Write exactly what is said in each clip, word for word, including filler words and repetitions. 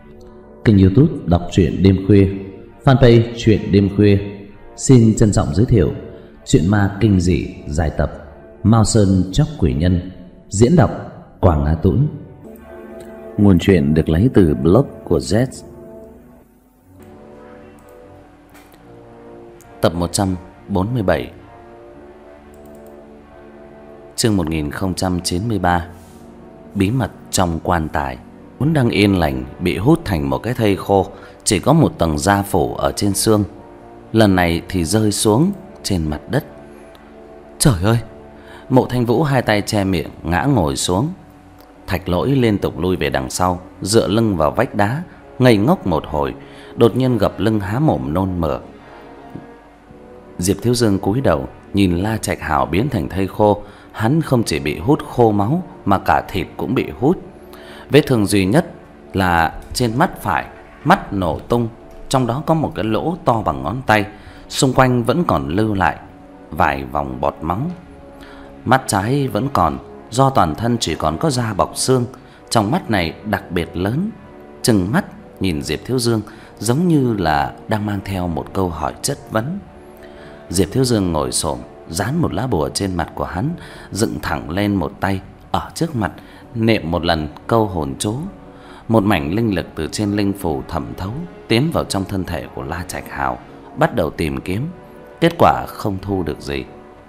Kênh YouTube đọc truyện đêm khuya, fanpage truyện đêm khuya xin trân trọng giới thiệu truyện ma kinh dị dài tập Mao Sơn Chóc Quỷ Nhân, diễn đọc Quảng Á Tũng. Nguồn truyện được lấy từ blog của Z. Tập một trăm bốn mươi bảy, chương một nghìn không trăm chín mươi ba. Bí mật trong quan tài. Vốn đang yên lành bị hút thành một cái thây khô, chỉ có một tầng da phủ ở trên xương, lần này thì rơi xuống trên mặt đất. Trời ơi! Mộ Thanh Vũ hai tay che miệng ngã ngồi xuống. Thạch Lỗi liên tục lui về đằng sau, dựa lưng vào vách đá, ngây ngốc một hồi, đột nhiên gập lưng há mồm nôn mửa. Diệp Thiếu Dương cúi đầu nhìn La Trạch Hào biến thành thây khô. Hắn không chỉ bị hút khô máu mà cả thịt cũng bị hút. Vết thương duy nhất là trên mắt phải, mắt nổ tung, trong đó có một cái lỗ to bằng ngón tay, xung quanh vẫn còn lưu lại vài vòng bọt máu. Mắt trái vẫn còn, do toàn thân chỉ còn có da bọc xương, trong mắt này đặc biệt lớn, trừng mắt nhìn Diệp Thiếu Dương giống như là đang mang theo một câu hỏi chất vấn. Diệp Thiếu Dương ngồi xổm, dán một lá bùa trên mặt của hắn, dựng thẳng lên một tay ở trước mặt, niệm một lần câu hồn chú. Một mảnh linh lực từ trên linh phù thẩm thấu tiến vào trong thân thể của La Trạch Hào, bắt đầu tìm kiếm. Kết quả không thu được gì,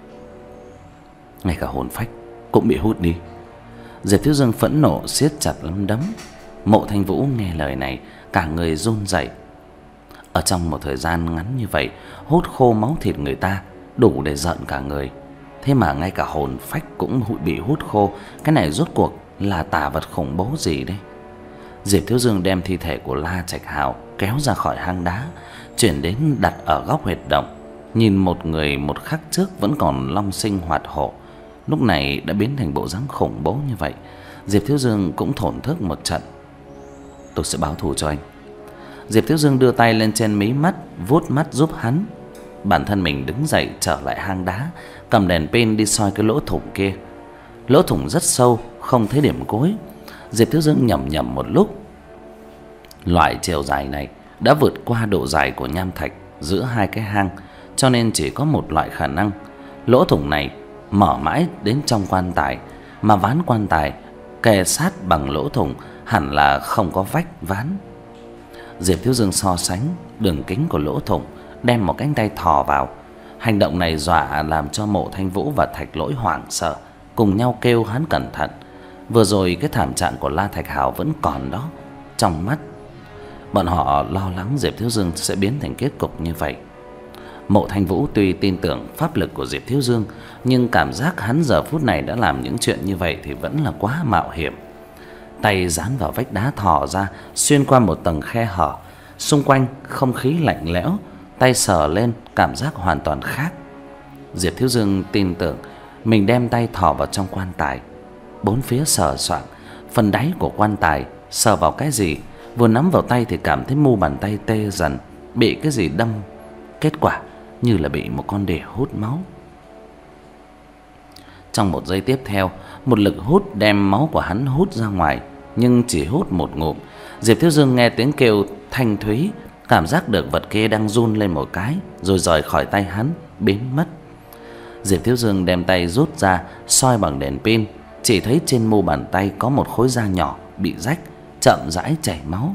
ngay cả hồn phách cũng bị hút đi. Diệp Thiếu Dương phẫn nộ siết chặt nắm đấm. Mộ Thanh Vũ nghe lời này cả người run rẩy. Ở trong một thời gian ngắn như vậy, hút khô máu thịt người ta đủ để giận cả người. Thế mà ngay cả hồn phách cũng bị hút khô. Cái này rốt cuộc là tà vật khủng bố gì đây? Diệp Thiếu Dương đem thi thể của La Trạch Hào kéo ra khỏi hang đá, chuyển đến đặt ở góc huyệt động. Nhìn một người một khắc trước vẫn còn long sinh hoạt hổ, lúc này đã biến thành bộ dáng khủng bố như vậy. Diệp Thiếu Dương cũng thổn thức một trận. Tôi sẽ báo thù cho anh. Diệp Thiếu Dương đưa tay lên trên mí mắt, vuốt mắt giúp hắn. Bản thân mình đứng dậy trở lại hang đá, cầm đèn pin đi soi cái lỗ thủng kia. Lỗ thủng rất sâu, không thấy điểm cuối. Diệp Thiếu Dương nhẩm nhẩm một lúc. Loại chiều dài này đã vượt qua độ dài của nham thạch giữa hai cái hang, cho nên chỉ có một loại khả năng. Lỗ thủng này mở mãi đến trong quan tài, mà ván quan tài kề sát bằng lỗ thủng hẳn là không có vách ván. Diệp Thiếu Dương so sánh đường kính của lỗ thủng, đem một cánh tay thò vào. Hành động này dọa làm cho Mộ Thanh Vũ và Thạch Lỗi hoảng sợ, cùng nhau kêu hắn cẩn thận. Vừa rồi cái thảm trạng của La Thạch Hào vẫn còn đó trong mắt bọn họ, lo lắng Diệp Thiếu Dương sẽ biến thành kết cục như vậy. Mộ Thanh Vũ tuy tin tưởng pháp lực của Diệp Thiếu Dương, nhưng cảm giác hắn giờ phút này đã làm những chuyện như vậy thì vẫn là quá mạo hiểm. Tay dán vào vách đá thò ra, xuyên qua một tầng khe hở, xung quanh không khí lạnh lẽo, tay sờ lên cảm giác hoàn toàn khác. Diệp Thiếu Dương tin tưởng mình đem tay thò vào trong quan tài, bốn phía sờ soạng, phần đáy của quan tài sờ vào cái gì, vừa nắm vào tay thì cảm thấy mu bàn tay tê dần, bị cái gì đâm. Kết quả như là bị một con đỉa hút máu. Trong một giây tiếp theo, một lực hút đem máu của hắn hút ra ngoài, nhưng chỉ hút một ngụm. Diệp Thiếu Dương nghe tiếng kêu thanh thúy, cảm giác được vật kia đang run lên một cái, rồi rời khỏi tay hắn, biến mất. Diệp Thiếu Dương đem tay rút ra, soi bằng đèn pin, chỉ thấy trên mu bàn tay có một khối da nhỏ bị rách, chậm rãi chảy máu.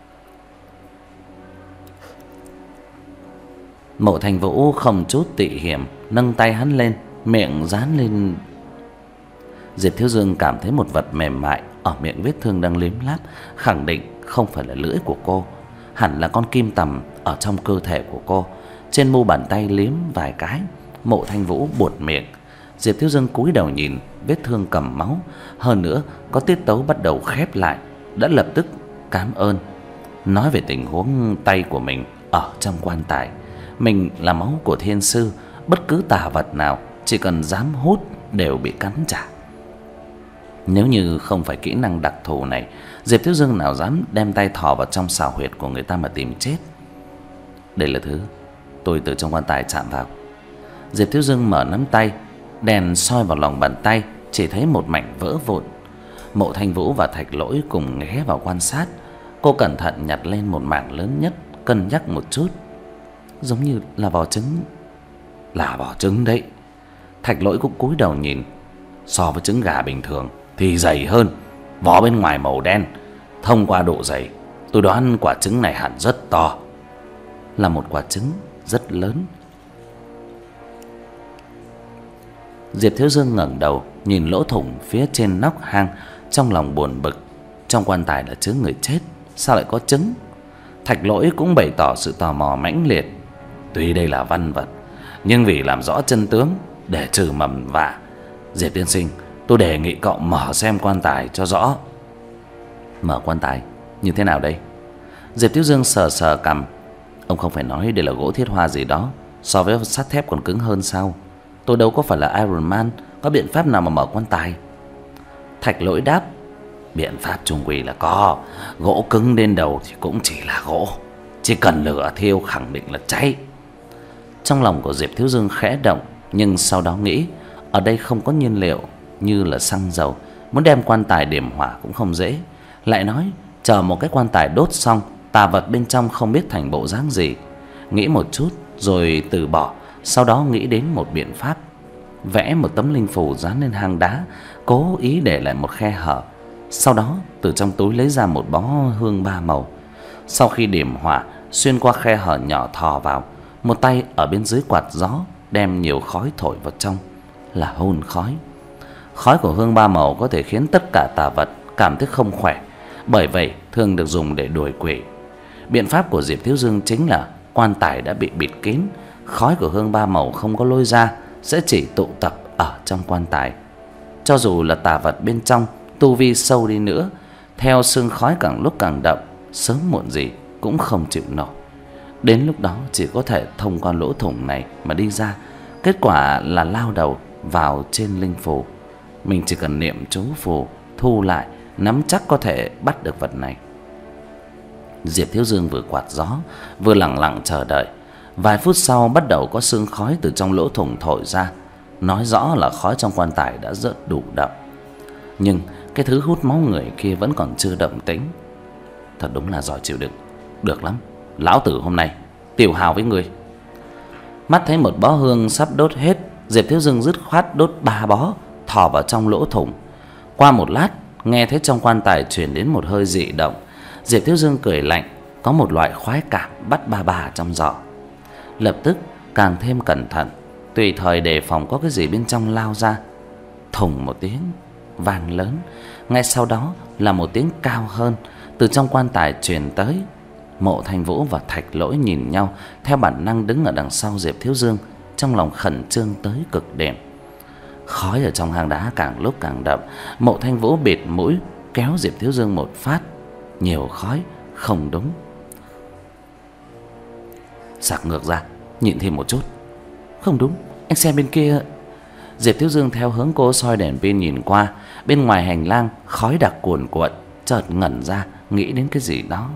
Mộ Thanh Vũ không chút tị hiểm nâng tay hắn lên, miệng dán lên. Diệp Thiếu Dương cảm thấy một vật mềm mại ở miệng vết thương đang liếm láp, khẳng định không phải là lưỡi của cô, hẳn là con kim tằm ở trong cơ thể của cô. Trên mu bàn tay liếm vài cái, Mộ Thanh Vũ buột miệng. Diệp Thiếu Dương cúi đầu nhìn vết thương cầm máu, hơn nữa có tiết tấu bắt đầu khép lại, đã lập tức cảm ơn, nói về tình huống tay của mình ở trong quan tài. Mình là máu của thiên sư, bất cứ tà vật nào chỉ cần dám hút đều bị cắn trả. Nếu như không phải kỹ năng đặc thù này, Diệp Thiếu Dương nào dám đem tay thò vào trong xào huyệt của người ta mà tìm chết. Đây là thứ tôi từ trong quan tài chạm vào. Diệp Thiếu Dương mở nắm tay, đèn soi vào lòng bàn tay, chỉ thấy một mảnh vỡ vụn. Mộ Thanh Vũ và Thạch Lỗi cùng ghé vào quan sát. Cô cẩn thận nhặt lên một mảng lớn nhất, cân nhắc một chút. Giống như là vỏ trứng. Là vỏ trứng đấy. Thạch Lỗi cũng cúi đầu nhìn. So với trứng gà bình thường thì dày hơn, vỏ bên ngoài màu đen. Thông qua độ dày, tôi đoán quả trứng này hẳn rất to. Là một quả trứng rất lớn. Diệp Thiếu Dương ngẩng đầu nhìn lỗ thủng phía trên nóc hang, trong lòng buồn bực. Trong quan tài là chứa người chết, sao lại có trứng? Thạch Lỗi cũng bày tỏ sự tò mò mãnh liệt. Tuy đây là văn vật, nhưng vì làm rõ chân tướng, để trừ mầm vạ, Diệp tiên sinh, tôi đề nghị cậu mở xem quan tài cho rõ. Mở quan tài như thế nào đây? Diệp Thiếu Dương sờ sờ cằm. Ông không phải nói đây là gỗ thiết hoa gì đó, so với sắt thép còn cứng hơn sao? Tôi đâu có phải là Iron Man, có biện pháp nào mà mở quan tài? Thạch Lỗi đáp. Biện pháp chung quy là có. Gỗ cứng đến đầu thì cũng chỉ là gỗ, chỉ cần lửa thiêu khẳng định là cháy. Trong lòng của Diệp Thiếu Dương khẽ động, nhưng sau đó nghĩ ở đây không có nhiên liệu như là xăng dầu, muốn đem quan tài điểm hỏa cũng không dễ. Lại nói chờ một cái quan tài đốt xong, tà vật bên trong không biết thành bộ dáng gì. Nghĩ một chút rồi từ bỏ. Sau đó nghĩ đến một biện pháp, vẽ một tấm linh phù dán lên hang đá, cố ý để lại một khe hở. Sau đó từ trong túi lấy ra một bó hương ba màu. Sau khi điểm hỏa, xuyên qua khe hở nhỏ thò vào, một tay ở bên dưới quạt gió, đem nhiều khói thổi vào trong, là hôn khói. Khói của hương ba màu có thể khiến tất cả tà vật cảm thấy không khỏe, bởi vậy thường được dùng để đuổi quỷ. Biện pháp của Diệp Thiếu Dương chính là quan tài đã bị bịt kín, khói của hương ba màu không có lôi ra, sẽ chỉ tụ tập ở trong quan tài. Cho dù là tà vật bên trong tu vi sâu đi nữa, theo sương khói càng lúc càng đậm, sớm muộn gì cũng không chịu nổi. Đến lúc đó chỉ có thể thông qua lỗ thủng này mà đi ra. Kết quả là lao đầu vào trên linh phù. Mình chỉ cần niệm chú phù, thu lại, nắm chắc có thể bắt được vật này. Diệp Thiếu Dương vừa quạt gió, vừa lặng lặng chờ đợi. Vài phút sau bắt đầu có sương khói từ trong lỗ thủng thổi ra, nói rõ là khói trong quan tài đã rất đủ đậm. Nhưng cái thứ hút máu người kia vẫn còn chưa động tĩnh. Thật đúng là giỏi chịu đựng. Được lắm, lão tử hôm nay tiểu hào với người. Mắt thấy một bó hương sắp đốt hết, Diệp Thiếu Dương dứt khoát đốt ba bó, thò vào trong lỗ thủng. Qua một lát, nghe thấy trong quan tài truyền đến một hơi dị động. Diệp Thiếu Dương cười lạnh, có một loại khoái cảm bắt ba bà trong giỏ. Lập tức càng thêm cẩn thận, tùy thời đề phòng có cái gì bên trong lao ra. Thùng một tiếng vang lớn, ngay sau đó là một tiếng cao hơn từ trong quan tài truyền tới. Mộ Thanh Vũ và Thạch Lỗi nhìn nhau, theo bản năng đứng ở đằng sau Diệp Thiếu Dương, trong lòng khẩn trương tới cực điểm. Khói ở trong hang đá càng lúc càng đậm. Mộ Thanh Vũ bịt mũi kéo Diệp Thiếu Dương một phát. Nhiều khói, không đúng. Sạc ngược ra, nhịn thêm một chút. Không đúng, anh xem bên kia. Diệp Thiếu Dương theo hướng cô soi đèn pin nhìn qua. Bên ngoài hành lang khói đặc cuồn cuộn, chợt ngẩn ra, nghĩ đến cái gì đó.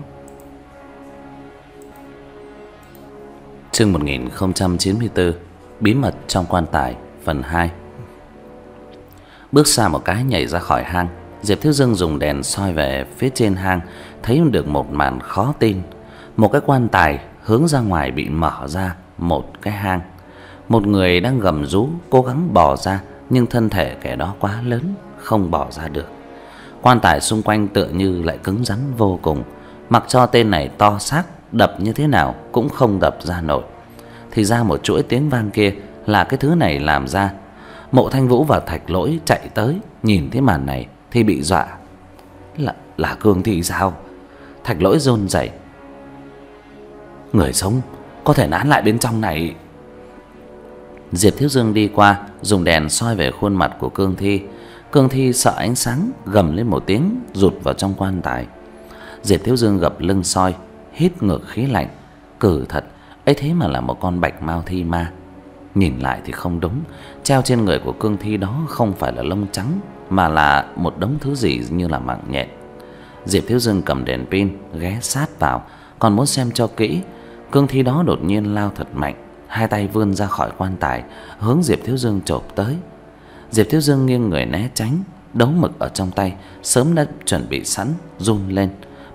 Chương một nghìn không trăm chín mươi tư. Bí mật trong quan tài phần hai. Bước xa một cái nhảy ra khỏi hang, Diệp Thiếu Dương dùng đèn soi về phía trên hang, thấy được một màn khó tin. Một cái quan tài hướng ra ngoài bị mở ra một cái hang. Một người đang gầm rú cố gắng bò ra, nhưng thân thể kẻ đó quá lớn, không bò ra được. Quan tài xung quanh tựa như lại cứng rắn vô cùng, mặc cho tên này to xác đập như thế nào cũng không đập ra nổi. Thì ra một chuỗi tiếng vang kia là cái thứ này làm ra. Mộ Thanh Vũ và Thạch Lỗi chạy tới, nhìn thấy màn này thì bị dọa. Là là cương thi sao? Thạch Lỗi run rẩy. Người sống có thể nán lại bên trong này. Diệp Thiếu Dương đi qua, dùng đèn soi về khuôn mặt của cương thi. Cương thi sợ ánh sáng, gầm lên một tiếng, rụt vào trong quan tài. Diệp Thiếu Dương gập lưng soi, hít ngược khí lạnh. Cử thật, ấy thế mà là một con bạch mao thi ma. Nhìn lại thì không đúng, treo trên người của cương thi đó không phải là lông trắng, mà là một đống thứ gì như là mạng nhện. Diệp Thiếu Dương cầm đèn pin ghé sát vào, còn muốn xem cho kỹ. Cương thi đó đột nhiên lao thật mạnh, hai tay vươn ra khỏi quan tài, hướng Diệp Thiếu Dương chộp tới. Diệp Thiếu Dương nghiêng người né tránh, đấu mực ở trong tay sớm đã chuẩn bị sẵn run lên.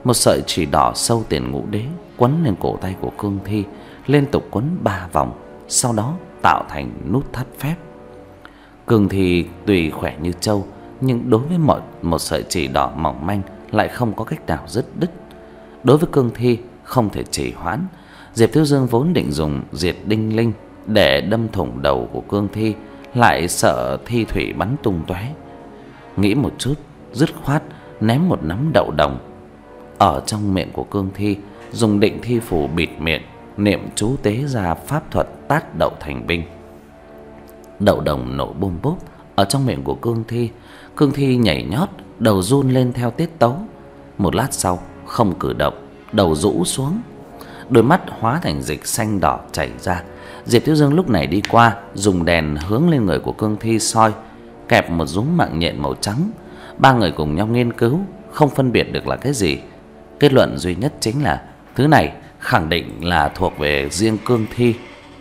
Một sợi chỉ đỏ sâu tiền ngũ đế quấn lên cổ tay của cương thi, liên tục quấn ba vòng, sau đó tạo thành nút thắt phép. Cương thi tùy khỏe như trâu, nhưng đối với một, một sợi chỉ đỏ mỏng manh lại không có cách nào dứt đứt. Đối với cương thi không thể trì hoãn. Diệp Thiếu Dương vốn định dùng diệt đinh linh để đâm thủng đầu của cương thi, lại sợ thi thủy bắn tung tóe. Nghĩ một chút, dứt khoát ném một nắm đậu đồng ở trong miệng của cương thi, dùng định thi phù bịt miệng, niệm chú tế ra pháp thuật tát đậu thành binh. Đậu đồng nổ bôm bốp ở trong miệng của cương thi. Cương thi nhảy nhót, đầu run lên theo tiết tấu. Một lát sau không cử động, đầu rũ xuống, đôi mắt hóa thành dịch xanh đỏ chảy ra. Diệp Thiếu Dương lúc này đi qua, dùng đèn hướng lên người của cương thi soi, kẹp một dúm mạng nhện màu trắng. Ba người cùng nhau nghiên cứu, không phân biệt được là cái gì. Kết luận duy nhất chính là thứ này khẳng định là thuộc về riêng cương thi.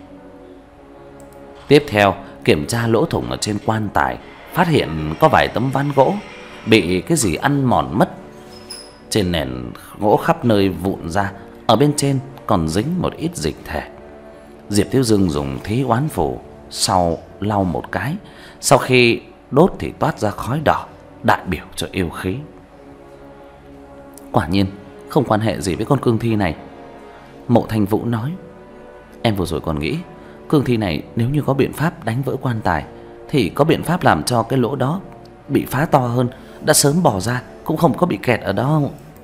Tiếp theo, kiểm tra lỗ thủng ở trên quan tài, phát hiện có vài tấm ván gỗ bị cái gì ăn mòn mất. Trên nền gỗ khắp nơi vụn ra, ở bên trên còn dính một ít dịch thể. Diệp Thiếu Dương dùng thí oán phù sau lau một cái, sau khi đốt thì toát ra khói đỏ, đại biểu cho yêu khí. Quả nhiên không quan hệ gì với con cương thi này. Mộ Thành Vũ nói: Em vừa rồi còn nghĩ cương thi này nếu như có biện pháp đánh vỡ quan tài thì có biện pháp làm cho cái lỗ đó bị phá to hơn, đã sớm bỏ ra, cũng không có bị kẹt ở đó.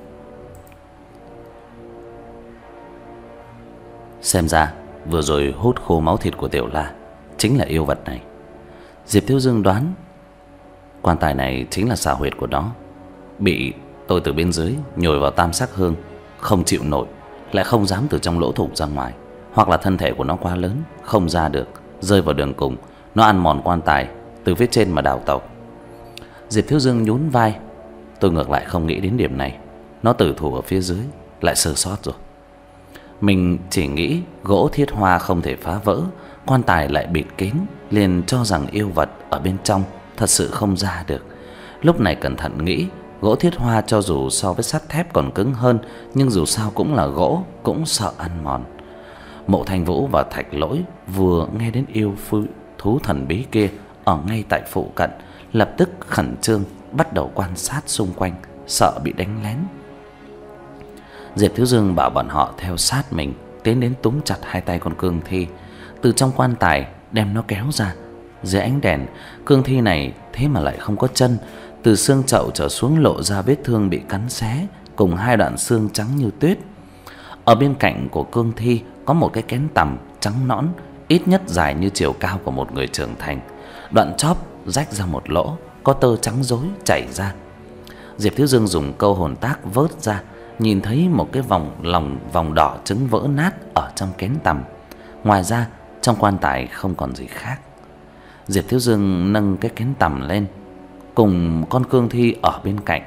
Xem ra vừa rồi hút khô máu thịt của Tiểu La chính là yêu vật này. Diệp Thiếu Dương đoán quan tài này chính là xào huyệt của nó, bị tôi từ bên dưới nhồi vào tam sắc hương, không chịu nổi, lại không dám từ trong lỗ thủng ra ngoài, hoặc là thân thể của nó quá lớn không ra được, rơi vào đường cùng, nó ăn mòn quan tài từ phía trên mà đào tẩu. Diệp Thiếu Dương nhún vai: Tôi ngược lại không nghĩ đến điểm này, nó tử thủ ở phía dưới lại sơ sót rồi. Mình chỉ nghĩ gỗ thiết hoa không thể phá vỡ, quan tài lại bịt kín, liền cho rằng yêu vật ở bên trong thật sự không ra được. Lúc này cẩn thận nghĩ, gỗ thiết hoa cho dù so với sắt thép còn cứng hơn, nhưng dù sao cũng là gỗ, cũng sợ ăn mòn. Mộ Thành Vũ và Thạch Lỗi vừa nghe đến yêu phu thú thần bí kia ở ngay tại phụ cận, lập tức khẩn trương bắt đầu quan sát xung quanh, sợ bị đánh lén. Diệp Thiếu Dương bảo bọn họ theo sát mình, tiến đến túm chặt hai tay con cương thi, từ trong quan tài đem nó kéo ra. Dưới ánh đèn, cương thi này thế mà lại không có chân, từ xương chậu trở xuống lộ ra vết thương bị cắn xé, cùng hai đoạn xương trắng như tuyết. Ở bên cạnh của cương thi có một cái kén tằm trắng nõn, ít nhất dài như chiều cao của một người trưởng thành. Đoạn chóp rách ra một lỗ, có tơ trắng rối chảy ra. Diệp Thiếu Dương dùng câu hồn tác vớt ra, nhìn thấy một cái vòng lòng vòng đỏ trứng vỡ nát ở trong kén tằm. Ngoài ra trong quan tài không còn gì khác. Diệp Thiếu Dương nâng cái kén tằm lên, cùng con cương thi ở bên cạnh.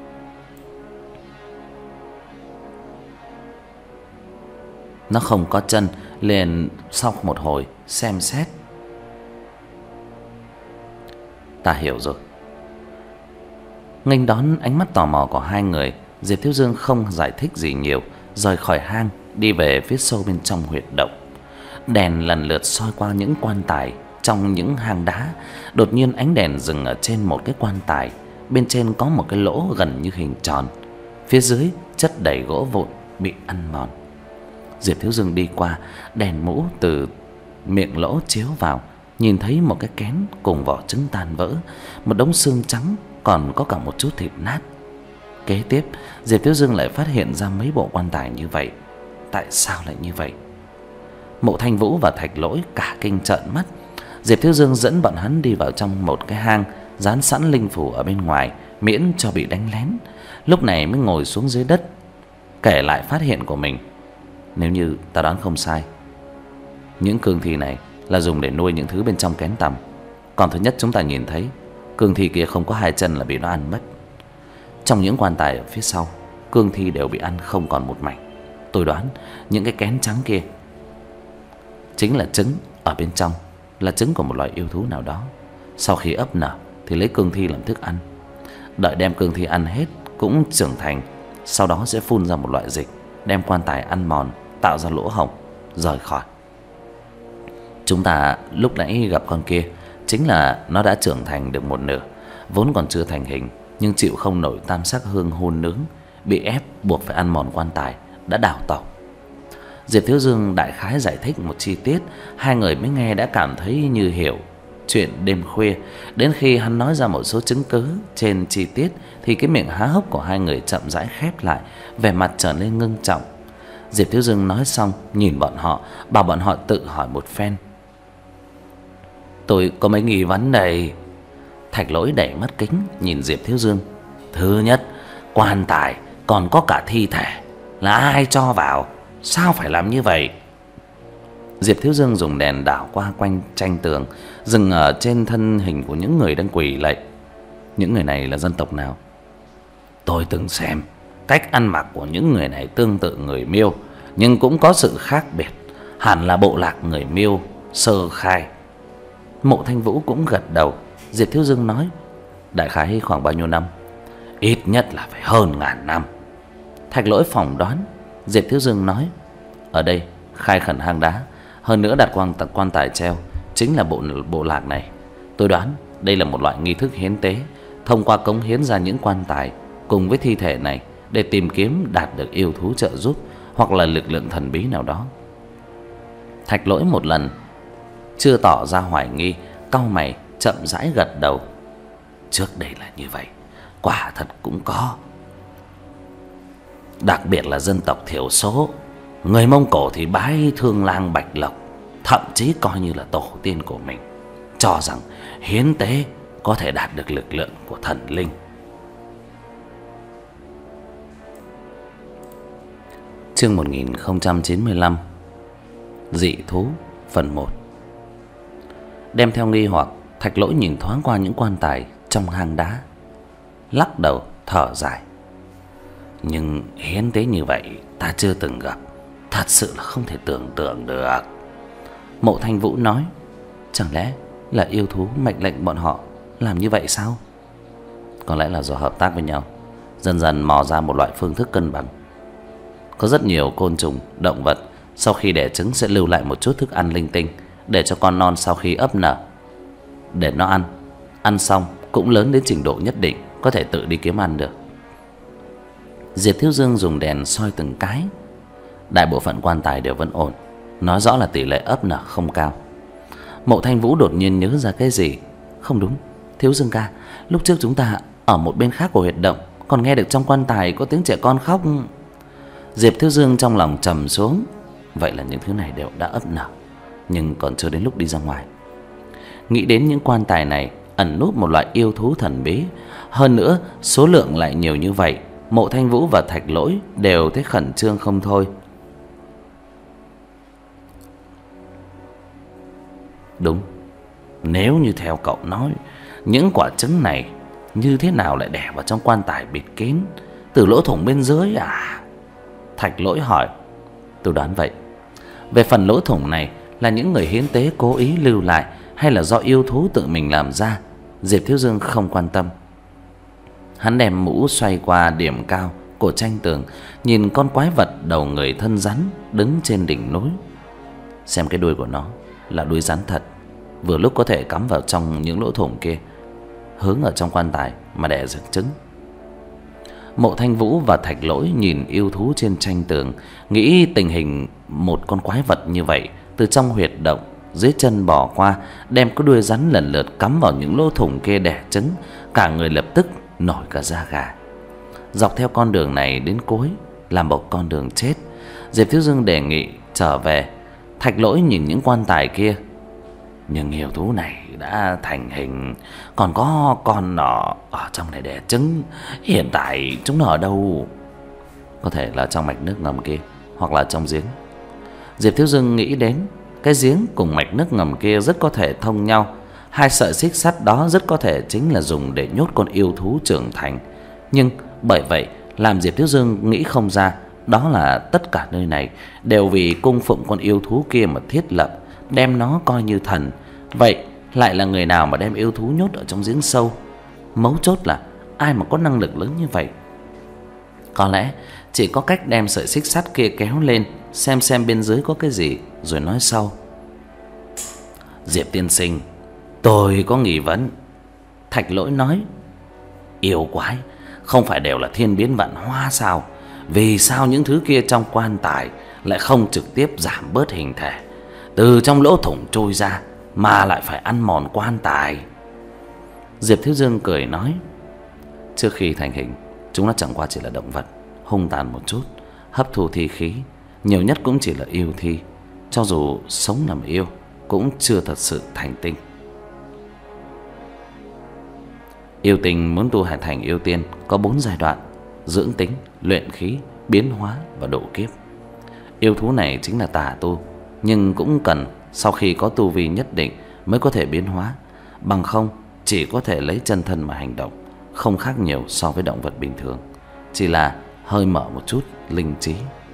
Nó không có chân, liền sau một hồi xem xét: Ta hiểu rồi. Nghênh đón ánh mắt tò mò của hai người, Diệp Thiếu Dương không giải thích gì nhiều, rời khỏi hang, đi về phía sâu bên trong huyệt động. Đèn lần lượt soi qua những quan tài trong những hang đá. Đột nhiên ánh đèn dừng ở trên một cái quan tài, bên trên có một cái lỗ gần như hình tròn, phía dưới chất đầy gỗ vụn bị ăn mòn. Diệp Thiếu Dương đi qua, đèn mũ từ miệng lỗ chiếu vào, nhìn thấy một cái kén cùng vỏ trứng tan vỡ, một đống xương trắng, còn có cả một chút thịt nát. Kế tiếp, Diệp Thiếu Dương lại phát hiện ra mấy bộ quan tài như vậy. Tại sao lại như vậy? Mộ Thanh Vũ và Thạch Lỗi cả kinh trợn mắt. Diệp Thiếu Dương dẫn bọn hắn đi vào trong một cái hang, dán sẵn linh phủ ở bên ngoài, miễn cho bị đánh lén. Lúc này mới ngồi xuống dưới đất, kể lại phát hiện của mình. Nếu như ta đoán không sai, những cương thi này là dùng để nuôi những thứ bên trong kén tằm. Còn thứ nhất chúng ta nhìn thấy, cương thi kia không có hai chân là bị nó ăn mất. Trong những quan tài ở phía sau, cương thi đều bị ăn không còn một mảnh. Tôi đoán những cái kén trắng kia chính là trứng ở bên trong, là trứng của một loài yêu thú nào đó. Sau khi ấp nở thì lấy cương thi làm thức ăn. Đợi đem cương thi ăn hết, cũng trưởng thành, sau đó sẽ phun ra một loại dịch đem quan tài ăn mòn, tạo ra lỗ hổng rời khỏi. Chúng ta lúc nãy gặp con kia chính là nó đã trưởng thành được một nửa, vốn còn chưa thành hình nhưng chịu không nổi tam sắc hương hun nướng, bị ép buộc phải ăn mòn quan tài, đã đào tẩu. Diệp Thiếu Dương đại khái giải thích một chi tiết, hai người mới nghe đã cảm thấy như hiểu chuyện đêm khuya. Đến khi hắn nói ra một số chứng cứ trên chi tiết thì cái miệng há hốc của hai người chậm rãi khép lại, vẻ mặt trở nên ngưng trọng. Diệp Thiếu Dương nói xong nhìn bọn họ, bảo bọn họ tự hỏi một phen. Tôi có mấy nghi vấn đây. Thạch Lỗi đẩy mắt kính nhìn Diệp Thiếu Dương. Thứ nhất, quan tài còn có cả thi thể, là ai cho vào? Sao phải làm như vậy? Diệp Thiếu Dương dùng đèn đảo qua quanh tranh tường, dừng ở trên thân hình của những người đang quỳ lạy. Những người này là dân tộc nào? Tôi từng xem cách ăn mặc của những người này tương tự người Miêu, nhưng cũng có sự khác biệt, hẳn là bộ lạc người Miêu sơ khai. Mộ Thanh Vũ cũng gật đầu. Diệp Thiếu Dương nói, đại khái khoảng bao nhiêu năm? Ít nhất là phải hơn ngàn năm. Thạch Lỗi phỏng đoán. Diệp Thiếu Dương nói, ở đây khai khẩn hang đá, hơn nữa đặt quan quan tài treo chính là bộ bộ lạc này. Tôi đoán đây là một loại nghi thức hiến tế, thông qua cống hiến ra những quan tài cùng với thi thể này để tìm kiếm đạt được yêu thú trợ giúp hoặc là lực lượng thần bí nào đó. Thạch Lỗi một lần chưa tỏ ra hoài nghi, cau mày chậm rãi gật đầu. Trước đây là như vậy, quả thật cũng có. Đặc biệt là dân tộc thiểu số, người Mông Cổ thì bái Thương Lang Bạch Lộc, thậm chí coi như là tổ tiên của mình, cho rằng hiến tế có thể đạt được lực lượng của thần linh. Chương một nghìn không trăm chín mươi lăm. Dị thú phần một. Đem theo nghi hoặc, Thạch Lỗi nhìn thoáng qua những quan tài trong hang đá, lắc đầu thở dài. Nhưng hiến tế như vậy ta chưa từng gặp, thật sự là không thể tưởng tượng được. Mộ Thanh Vũ nói, chẳng lẽ là yêu thú mệnh lệnh bọn họ làm như vậy sao? Có lẽ là do hợp tác với nhau, dần dần mò ra một loại phương thức cân bằng. Có rất nhiều côn trùng, động vật sau khi đẻ trứng sẽ lưu lại một chút thức ăn linh tinh để cho con non sau khi ấp nở để nó ăn. Ăn xong cũng lớn đến trình độ nhất định, có thể tự đi kiếm ăn được. Diệp Thiếu Dương dùng đèn soi từng cái. Đại bộ phận quan tài đều vẫn ổn, nói rõ là tỷ lệ ấp nở không cao. Mộ Thanh Vũ đột nhiên nhớ ra cái gì. Không đúng, Thiếu Dương ca, lúc trước chúng ta ở một bên khác của huyệt động còn nghe được trong quan tài có tiếng trẻ con khóc. Diệp Thiếu Dương trong lòng trầm xuống. Vậy là những thứ này đều đã ấp nở, nhưng còn chưa đến lúc đi ra ngoài. Nghĩ đến những quan tài này ẩn núp một loại yêu thú thần bí, hơn nữa số lượng lại nhiều như vậy, Mộ Thanh Vũ và Thạch Lỗi đều thấy khẩn trương không thôi. Đúng, nếu như theo cậu nói, những quả trứng này như thế nào lại đẻ vào trong quan tài bịt kín từ lỗ thủng bên dưới à? Thạch Lỗi hỏi. Tôi đoán vậy. Về phần lỗ thủng này là những người hiến tế cố ý lưu lại hay là do yêu thú tự mình làm ra, Diệp Thiếu Dương không quan tâm. Hắn đem mũ xoay qua điểm cao của tranh tường, nhìn con quái vật đầu người thân rắn đứng trên đỉnh núi. Xem cái đuôi của nó là đuôi rắn thật, vừa lúc có thể cắm vào trong những lỗ thủng kia, hướng ở trong quan tài mà đẻ dựng trứng. Mộ Thanh Vũ và Thạch Lỗi nhìn yêu thú trên tranh tường, nghĩ tình hình một con quái vật như vậy từ trong huyệt động dưới chân bò qua, đem cái đuôi rắn lần lượt cắm vào những lỗ thủng kia đẻ trứng, cả người lập tức nổi cả da gà. Dọc theo con đường này đến cuối là một con đường chết. Diệp Thiếu Dương đề nghị trở về. Thạch Lỗi nhìn những quan tài kia. Nhưng yêu thú này đã thành hình, còn có con nọ ở trong này đẻ trứng. Hiện tại chúng nó ở đâu? Có thể là trong mạch nước ngầm kia, hoặc là trong giếng. Diệp Thiếu Dương nghĩ đến cái giếng cùng mạch nước ngầm kia rất có thể thông nhau. Hai sợi xích sắt đó rất có thể chính là dùng để nhốt con yêu thú trưởng thành. Nhưng bởi vậy làm Diệp Thiếu Dương nghĩ không ra, đó là tất cả nơi này đều vì cung phụng con yêu thú kia mà thiết lập, đem nó coi như thần. Vậy lại là người nào mà đem yêu thú nhốt ở trong giếng sâu? Mấu chốt là ai mà có năng lực lớn như vậy? Có lẽ chỉ có cách đem sợi xích sắt kia kéo lên, xem xem bên dưới có cái gì, rồi nói sau. Diệp tiên sinh, tôi có nghi vấn. Thạch Lỗi nói. Yêu quái không phải đều là thiên biến vạn hóa sao? Vì sao những thứ kia trong quan tài lại không trực tiếp giảm bớt hình thể, từ trong lỗ thủng trôi ra, mà lại phải ăn mòn quan tài? Diệp Thiếu Dương cười nói. Trước khi thành hình, chúng nó chẳng qua chỉ là động vật hung tàn một chút, hấp thu thi khí, nhiều nhất cũng chỉ là yêu thi. Cho dù sống làm yêu cũng chưa thật sự thành tinh. Yêu tinh muốn tu hành thành yêu tiên có bốn giai đoạn: dưỡng tính, luyện khí, biến hóa và độ kiếp. Yêu thú này chính là tà tu, nhưng cũng cần sau khi có tu vi nhất định mới có thể biến hóa, bằng không chỉ có thể lấy chân thân mà hành động, không khác nhiều so với động vật bình thường, chỉ là hơi mở một chút linh trí.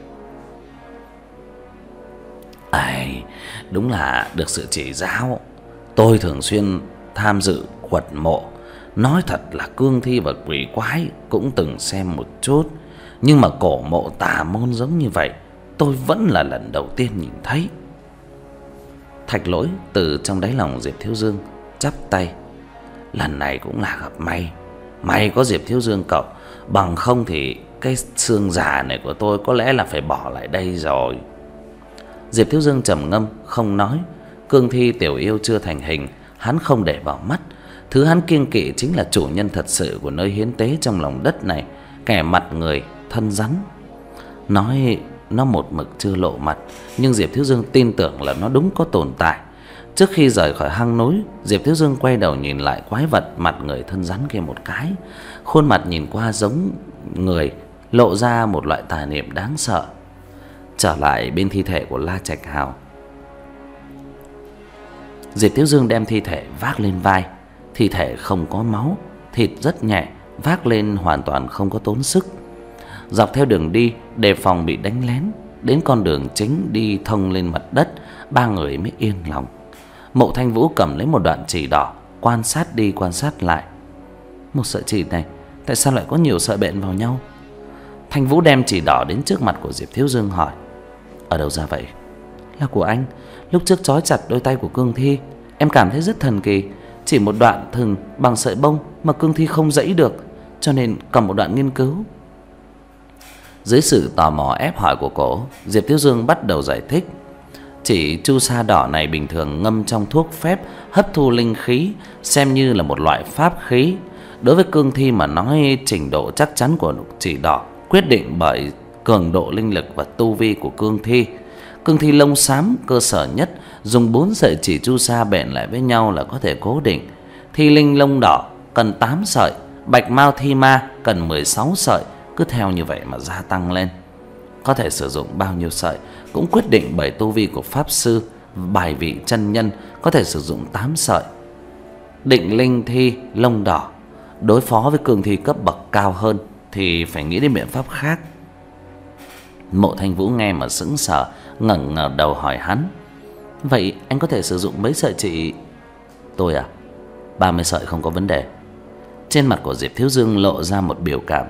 Ai, đúng là được sự chỉ giáo. Tôi thường xuyên tham dự quật mộ, nói thật là cương thi và quỷ quái cũng từng xem một chút, nhưng mà cổ mộ tà môn giống như vậy tôi vẫn là lần đầu tiên nhìn thấy. Thạch Lỗi từ trong đáy lòng Diệp Thiếu Dương chắp tay. Lần này cũng là gặp may. May có Diệp Thiếu Dương cậu, bằng không thì cái xương già này của tôi có lẽ là phải bỏ lại đây rồi. Diệp Thiếu Dương trầm ngâm không nói. Cương thi tiểu yêu chưa thành hình, hắn không để vào mắt. Thứ hắn kiêng kỵ chính là chủ nhân thật sự của nơi hiến tế trong lòng đất này, kẻ mặt người thân rắn. Nói nó một mực chưa lộ mặt, nhưng Diệp Thiếu Dương tin tưởng là nó đúng có tồn tại. Trước khi rời khỏi hang núi, Diệp Thiếu Dương quay đầu nhìn lại quái vật mặt người thân rắn kia một cái. Khuôn mặt nhìn qua giống người, lộ ra một loại tà niệm đáng sợ. Trở lại bên thi thể của La Trạch Hào, Diệp Thiếu Dương đem thi thể vác lên vai. Thi thể không có máu, thịt rất nhẹ, vác lên hoàn toàn không có tốn sức. Dọc theo đường đi, đề phòng bị đánh lén, đến con đường chính đi thông lên mặt đất, ba người mới yên lòng. Mộ Thanh Vũ cầm lấy một đoạn chỉ đỏ, quan sát đi quan sát lại. Một sợi chỉ này, tại sao lại có nhiều sợi bện vào nhau? Thanh Vũ đem chỉ đỏ đến trước mặt của Diệp Thiếu Dương hỏi. Ở đâu ra vậy? Là của anh. Lúc trước trói chặt đôi tay của cương thi, em cảm thấy rất thần kỳ. Chỉ một đoạn thừng bằng sợi bông mà cương thi không giãy được, cho nên cầm một đoạn nghiên cứu. Dưới sự tò mò ép hỏi của cổ, Diệp Thiếu Dương bắt đầu giải thích. Chỉ chu sa đỏ này bình thường ngâm trong thuốc phép hấp thu linh khí, xem như là một loại pháp khí. Đối với cương thi mà nói, trình độ chắc chắn của chỉ đỏ quyết định bởi cường độ linh lực và tu vi của cương thi. Cương thi lông xám cơ sở nhất, dùng bốn sợi chỉ chu sa bện lại với nhau là có thể cố định. Thi linh lông đỏ cần tám sợi, bạch mao thi ma cần mười sáu sợi, cứ theo như vậy mà gia tăng lên. Có thể sử dụng bao nhiêu sợi cũng quyết định bởi tu vi của pháp sư. Bài vị chân nhân có thể sử dụng tám sợi. Định linh thi lông đỏ đối phó với cương thi cấp bậc cao hơn thì phải nghĩ đến biện pháp khác. Mộ Thanh Vũ nghe mà sững sờ, ngẩng ngẩng đầu hỏi hắn. Vậy anh có thể sử dụng mấy sợi chỉ? Tôi à, ba mươi sợi không có vấn đề. Trên mặt của Diệp Thiếu Dương lộ ra một biểu cảm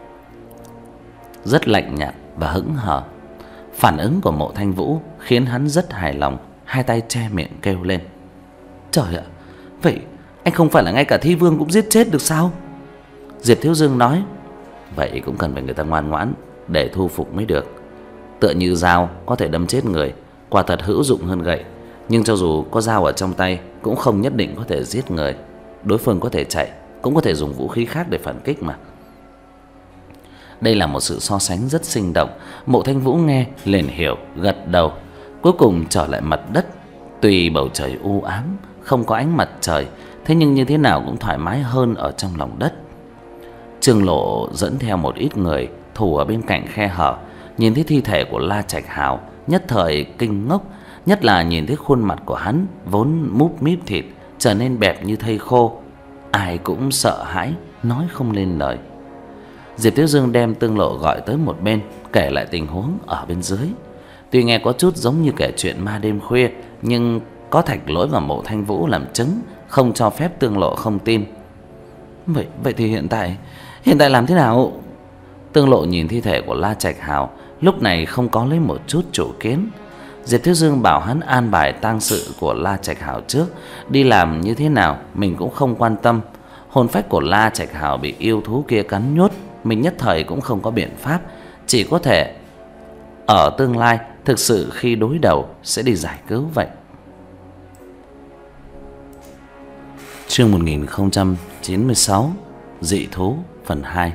rất lạnh nhạt và hững hờ. Phản ứng của Mộ Thanh Vũ khiến hắn rất hài lòng, hai tay che miệng kêu lên. Trời ạ, vậy anh không phải là ngay cả thi vương cũng giết chết được sao? Diệp Thiếu Dương nói. Vậy cũng cần phải người ta ngoan ngoãn để thu phục mới được. Tựa như dao có thể đâm chết người, quả thật hữu dụng hơn gậy. Nhưng cho dù có dao ở trong tay cũng không nhất định có thể giết người. Đối phương có thể chạy, cũng có thể dùng vũ khí khác để phản kích mà. Đây là một sự so sánh rất sinh động. Mộ Thanh Vũ nghe liền hiểu, gật đầu. Cuối cùng trở lại mặt đất. Tuy bầu trời u ám, không có ánh mặt trời, thế nhưng như thế nào cũng thoải mái hơn ở trong lòng đất. Trương Lộ dẫn theo một ít người thủ ở bên cạnh khe hở, nhìn thấy thi thể của La Trạch Hào, nhất thời kinh ngốc, nhất là nhìn thấy khuôn mặt của hắn vốn múp míp thịt trở nên bẹp như thây khô. Ai cũng sợ hãi, nói không lên lời. Diệp Thiếu Dương đem Tương Lộ gọi tới một bên, kể lại tình huống ở bên dưới. Tuy nghe có chút giống như kể chuyện ma đêm khuya, nhưng có Thạch Lỗi và Mộ Thanh Vũ làm chứng, không cho phép Tương Lộ không tin. Vậy vậy thì hiện tại hiện tại làm thế nào? Tương Lộ nhìn thi thể của La Trạch Hào, lúc này không có lấy một chút chủ kiến. Diệp Thiếu Dương bảo hắn an bài tang sự của La Trạch Hào trước, đi làm như thế nào mình cũng không quan tâm. Hồn phách của La Trạch Hào bị yêu thú kia cắn nhốt, mình nhất thời cũng không có biện pháp, chỉ có thể ở tương lai thực sự khi đối đầu sẽ đi giải cứu vậy. Chương một nghìn không trăm chín mươi sáu, dị thú phần hai.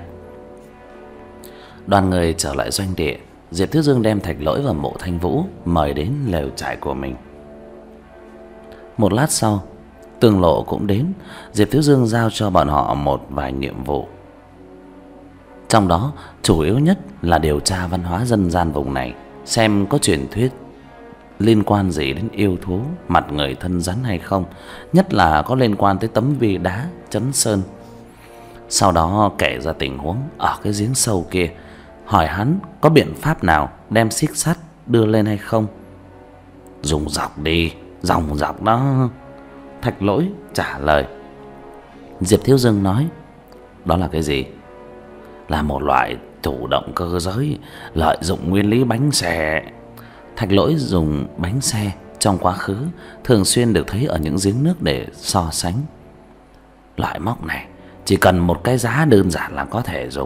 Đoàn người trở lại doanh địa, Diệp Thiếu Dương đem Thạch Lỗi và Mộ Thanh Vũ mời đến lều trại của mình. Một lát sau, Tương Lộ cũng đến. Diệp Thiếu Dương giao cho bọn họ một vài nhiệm vụ, trong đó chủ yếu nhất là điều tra văn hóa dân gian vùng này, xem có truyền thuyết liên quan gì đến yêu thú mặt người thân rắn hay không, nhất là có liên quan tới tấm bia đá Chấn Sơn. Sau đó kể ra tình huống ở cái giếng sâu kia, hỏi hắn có biện pháp nào đem xích sắt đưa lên hay không. Dùng dọc đi, dòng dọc đó, Thạch Lỗi trả lời. Diệp Thiếu Dương nói, đó là cái gì? Là một loại chủ động cơ giới lợi dụng nguyên lý bánh xe. Thạch Lỗi dùng bánh xe trong quá khứ thường xuyên được thấy ở những giếng nước để so sánh. Loại móc này chỉ cần một cái giá đơn giản là có thể dùng.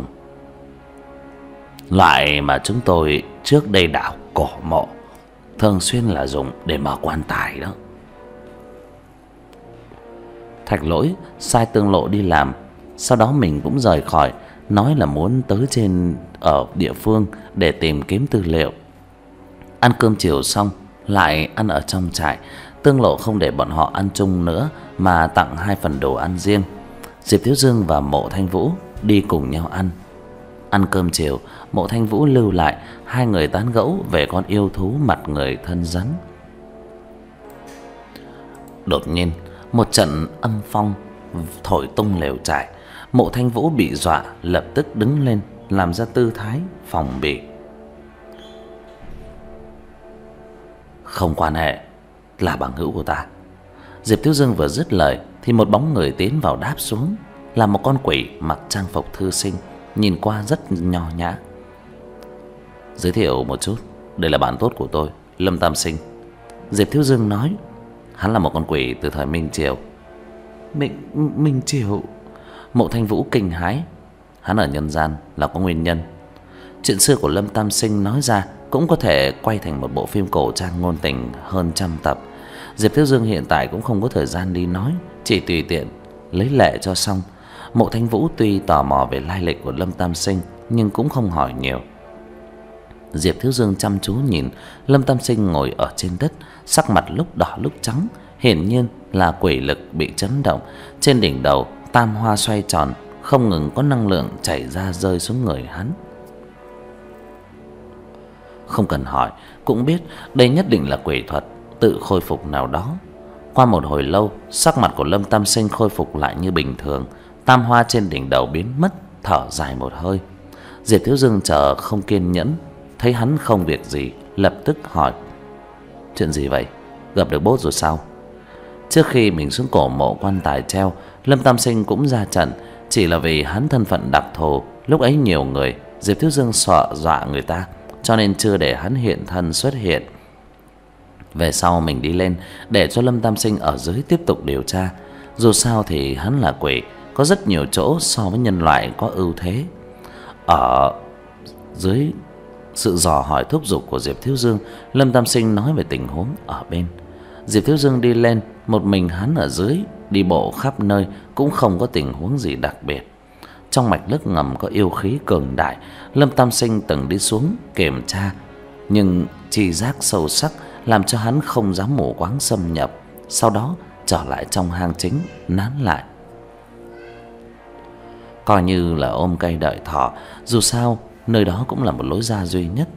Loại mà chúng tôi trước đây đào cổ mộ thường xuyên là dùng để mở quan tài đó. Thạch Lỗi sai Tương Lộ đi làm, sau đó mình cũng rời khỏi, nói là muốn tới trên ở địa phương để tìm kiếm tư liệu. Ăn cơm chiều xong lại ăn ở trong trại. Tương Lộ không để bọn họ ăn chung nữa mà tặng hai phần đồ ăn riêng. Diệp Thiếu Dương và Mộ Thanh Vũ đi cùng nhau ăn. Ăn cơm chiều, Mộ Thanh Vũ lưu lại, hai người tán gẫu về con yêu thú mặt người thân rắn. Đột nhiên, một trận âm phong thổi tung lều trại. Mộ Thanh Vũ bị dọa, lập tức đứng lên, làm ra tư thái phòng bị. Không quan hệ, là bằng hữu của ta. Diệp Thiếu Dương vừa dứt lời thì một bóng người tiến vào đáp xuống, là một con quỷ mặc trang phục thư sinh, nhìn qua rất nho nhã. Giới thiệu một chút, đây là bạn tốt của tôi, Lâm Tam Sinh. Diệp Thiếu Dương nói. Hắn là một con quỷ từ thời Minh Triều. Minh, Minh Triều? Mộ Thanh Vũ kinh hãi. Hắn ở nhân gian là có nguyên nhân. Chuyện xưa của Lâm Tam Sinh nói ra cũng có thể quay thành một bộ phim cổ trang ngôn tình hơn trăm tập. Diệp Thiếu Dương hiện tại cũng không có thời gian đi nói, chỉ tùy tiện lấy lệ cho xong. Mộ Thanh Vũ tuy tò mò về lai lịch của Lâm Tam Sinh nhưng cũng không hỏi nhiều. Diệp Thiếu Dương chăm chú nhìn Lâm Tam Sinh ngồi ở trên đất, sắc mặt lúc đỏ lúc trắng, hiển nhiên là quỷ lực bị chấn động. Trên đỉnh đầu tam hoa xoay tròn, không ngừng có năng lượng chảy ra rơi xuống người hắn. Không cần hỏi cũng biết đây nhất định là quỷ thuật tự khôi phục nào đó. Qua một hồi lâu, sắc mặt của Lâm Tam Sinh khôi phục lại như bình thường, tam hoa trên đỉnh đầu biến mất, thở dài một hơi. Diệp Thiếu Dương chờ không kiên nhẫn, thấy hắn không việc gì, lập tức hỏi: chuyện gì vậy? Gặp được bốt rồi sao? Trước khi mình xuống cổ mộ quan tài treo, Lâm Tam Sinh cũng ra trận, chỉ là vì hắn thân phận đặc thù, lúc ấy nhiều người, Diệp Thiếu Dương sợ dọa người ta, cho nên chưa để hắn hiện thân xuất hiện. Về sau mình đi lên để cho Lâm Tam Sinh ở dưới tiếp tục điều tra. Dù sao thì hắn là quỷ, có rất nhiều chỗ so với nhân loại có ưu thế. Ở dưới sự dò hỏi thúc giục của Diệp Thiếu Dương, Lâm Tam Sinh nói về tình huống ở bên. Diệp Thiếu Dương đi lên, một mình hắn ở dưới, đi bộ khắp nơi cũng không có tình huống gì đặc biệt. Trong mạch nước ngầm có yêu khí cường đại, Lâm Tam Sinh từng đi xuống kiểm tra, nhưng tri giác sâu sắc làm cho hắn không dám mù quáng xâm nhập, sau đó trở lại trong hang chính nán lại. Coi như là ôm cây đợi thỏ, dù sao nơi đó cũng là một lối ra duy nhất.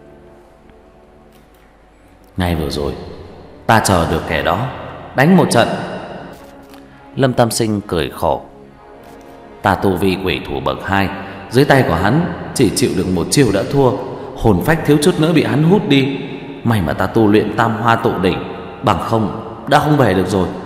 Ngay vừa rồi ta chờ được kẻ đó, đánh một trận. Lâm Tam Sinh cười khổ. Ta tu vi quỷ thủ bậc hai, dưới tay của hắn chỉ chịu được một chiêu đã thua, hồn phách thiếu chút nữa bị hắn hút đi. May mà ta tu luyện tam hoa tụ đỉnh, bằng không đã không về được rồi.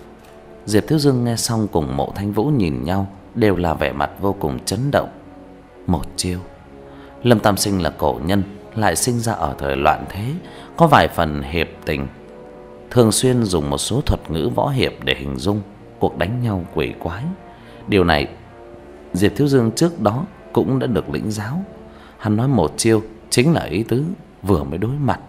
Diệp Thiếu Dương nghe xong cùng Mộ Thanh Vũ nhìn nhau, đều là vẻ mặt vô cùng chấn động. Một chiêu. Lâm Tam Sinh là cổ nhân, lại sinh ra ở thời loạn thế, có vài phần hiệp tình, thường xuyên dùng một số thuật ngữ võ hiệp để hình dung cuộc đánh nhau quỷ quái. Điều này Diệp Thiếu Dương trước đó cũng đã được lĩnh giáo. Hắn nói một chiêu chính là ý tứ vừa mới đối mặt.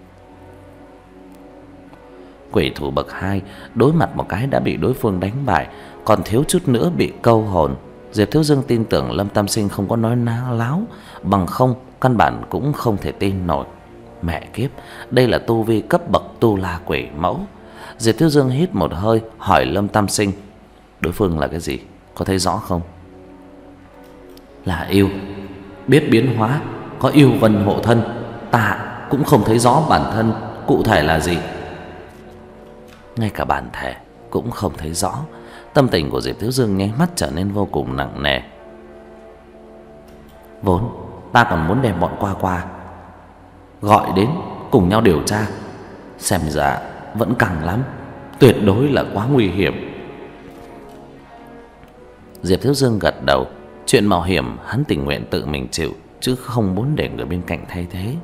Quỷ thủ bậc hai đối mặt một cái đã bị đối phương đánh bại, còn thiếu chút nữa bị câu hồn. Diệp Thiếu Dương tin tưởng Lâm Tam Sinh không có nói ná láo, bằng không căn bản cũng không thể tin nổi. Mẹ kiếp, đây là tu vi cấp bậc tu la quỷ mẫu. Diệp Thiếu Dương hít một hơi, hỏi Lâm Tam Sinh, đối phương là cái gì, có thấy rõ không? Là yêu, biết biến hóa, có yêu vân hộ thân. Ta cũng không thấy rõ bản thân cụ thể là gì. Ngay cả bản thể cũng không thấy rõ. Tâm tình của Diệp Thiếu Dương nháy mắt trở nên vô cùng nặng nề. Vốn ta còn muốn đem bọn qua qua gọi đến cùng nhau điều tra, xem ra vẫn căng lắm, tuyệt đối là quá nguy hiểm. Diệp Thiếu Dương gật đầu. Chuyện mạo hiểm hắn tình nguyện tự mình chịu, chứ không muốn để người bên cạnh thay thế.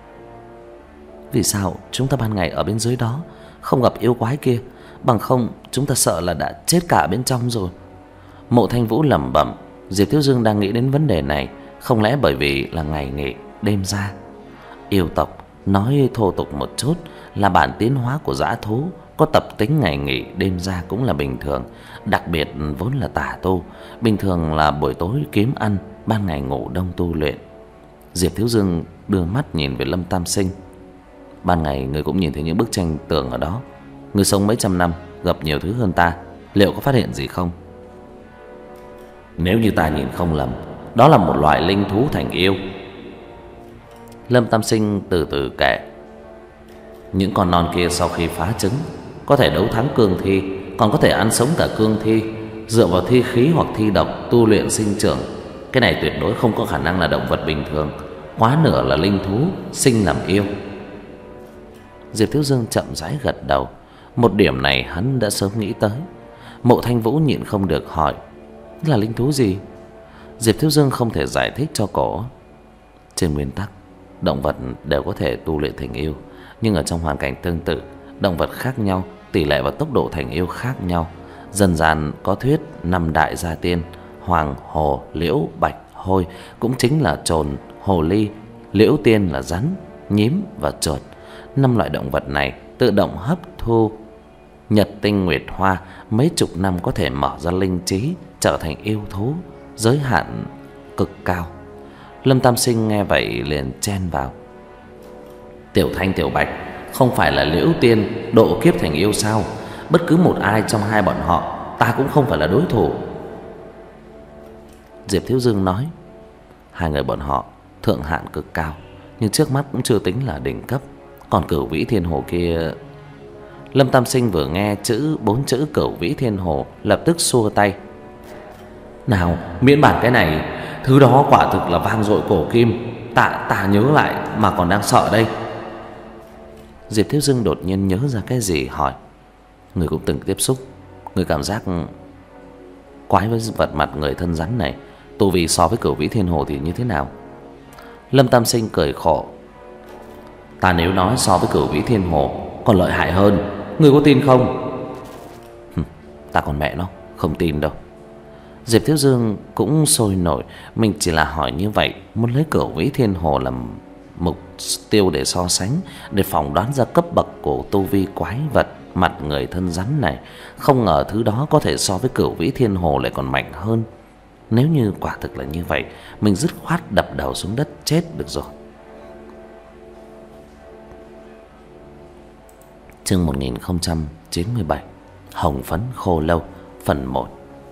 Vì sao chúng ta ban ngày ở bên dưới đó không gặp yêu quái kia? Bằng không chúng ta sợ là đã chết cả bên trong rồi. Mộ Thanh Vũ lẩm bẩm. Diệp Thiếu Dương đang nghĩ đến vấn đề này. Không lẽ bởi vì là ngày nghỉ đêm ra? Yêu tộc nói thô tục một chút là bản tiến hóa của dã thú, có tập tính ngày nghỉ đêm ra cũng là bình thường. Đặc biệt vốn là tà tu, bình thường là buổi tối kiếm ăn, ban ngày ngủ đông tu luyện. Diệp Thiếu Dương đưa mắt nhìn về Lâm Tam Sinh. Ban ngày người cũng nhìn thấy những bức tranh tường ở đó. Người sống mấy trăm năm, gặp nhiều thứ hơn ta, liệu có phát hiện gì không? Nếu như ta nhìn không lầm, đó là một loại linh thú thành yêu. Lâm Tam Sinh từ từ kể. Những con non kia sau khi phá trứng có thể đấu thắng cương thi, còn có thể ăn sống cả cương thi, dựa vào thi khí hoặc thi độc tu luyện sinh trưởng. Cái này tuyệt đối không có khả năng là động vật bình thường, quá nửa là linh thú sinh làm yêu. Diệp Thiếu Dương chậm rãi gật đầu. Một điểm này hắn đã sớm nghĩ tới. Mộ Thanh Vũ nhịn không được hỏi, là linh thú gì? Diệp Thiếu Dương không thể giải thích cho cổ. Trên nguyên tắc, động vật đều có thể tu luyện thành yêu, nhưng ở trong hoàn cảnh tương tự, động vật khác nhau, tỷ lệ và tốc độ thành yêu khác nhau. Dân gian có thuyết năm đại gia tiên: hoàng, hồ, liễu, bạch, hôi, cũng chính là trồn, hồ ly, liễu tiên là rắn, nhím và chuột. Năm loại động vật này tự động hấp thu nhật tinh nguyệt hoa, mấy chục năm có thể mở ra linh trí, trở thành yêu thú, giới hạn cực cao. Lâm Tam Sinh nghe vậy liền chen vào. Tiểu Thanh, Tiểu Bạch, không phải là liễu tiên độ kiếp thành yêu sao? Bất cứ một ai trong hai bọn họ, ta cũng không phải là đối thủ. Diệp Thiếu Dương nói, hai người bọn họ thượng hạn cực cao, nhưng trước mắt cũng chưa tính là đỉnh cấp. Còn Cửu Vĩ Thiên Hồ kia... Lâm Tam Sinh vừa nghe chữ bốn chữ Cửu Vĩ Thiên Hồ, lập tức xua tay. Nào, miễn bản cái này, thứ đó quả thực là vang dội cổ kim. Ta ta nhớ lại mà còn đang sợ đây. Diệp Thiếu Dương đột nhiên nhớ ra cái gì hỏi, người cũng từng tiếp xúc, người cảm giác quái với vật mặt người thân rắn này, tu vi so với Cửu Vĩ Thiên Hồ thì như thế nào? Lâm Tam Sinh cười khổ. Ta nếu nói so với Cửu Vĩ Thiên Hồ còn lợi hại hơn, ngươi có tin không? Hừm, ta còn mẹ nó không tin đâu. Diệp Thiếu Dương cũng sôi nổi. Mình chỉ là hỏi như vậy, muốn lấy Cửu Vĩ Thiên Hồ làm mục tiêu để so sánh, để phỏng đoán ra cấp bậc của tu vi quái vật mặt người thân rắn này. Không ngờ thứ đó có thể so với Cửu Vĩ Thiên Hồ lại còn mạnh hơn. Nếu như quả thực là như vậy, mình dứt khoát đập đầu xuống đất chết được rồi. Chương một nghìn không trăm chín mươi bảy, Hồng Phấn Khô Lâu, phần một.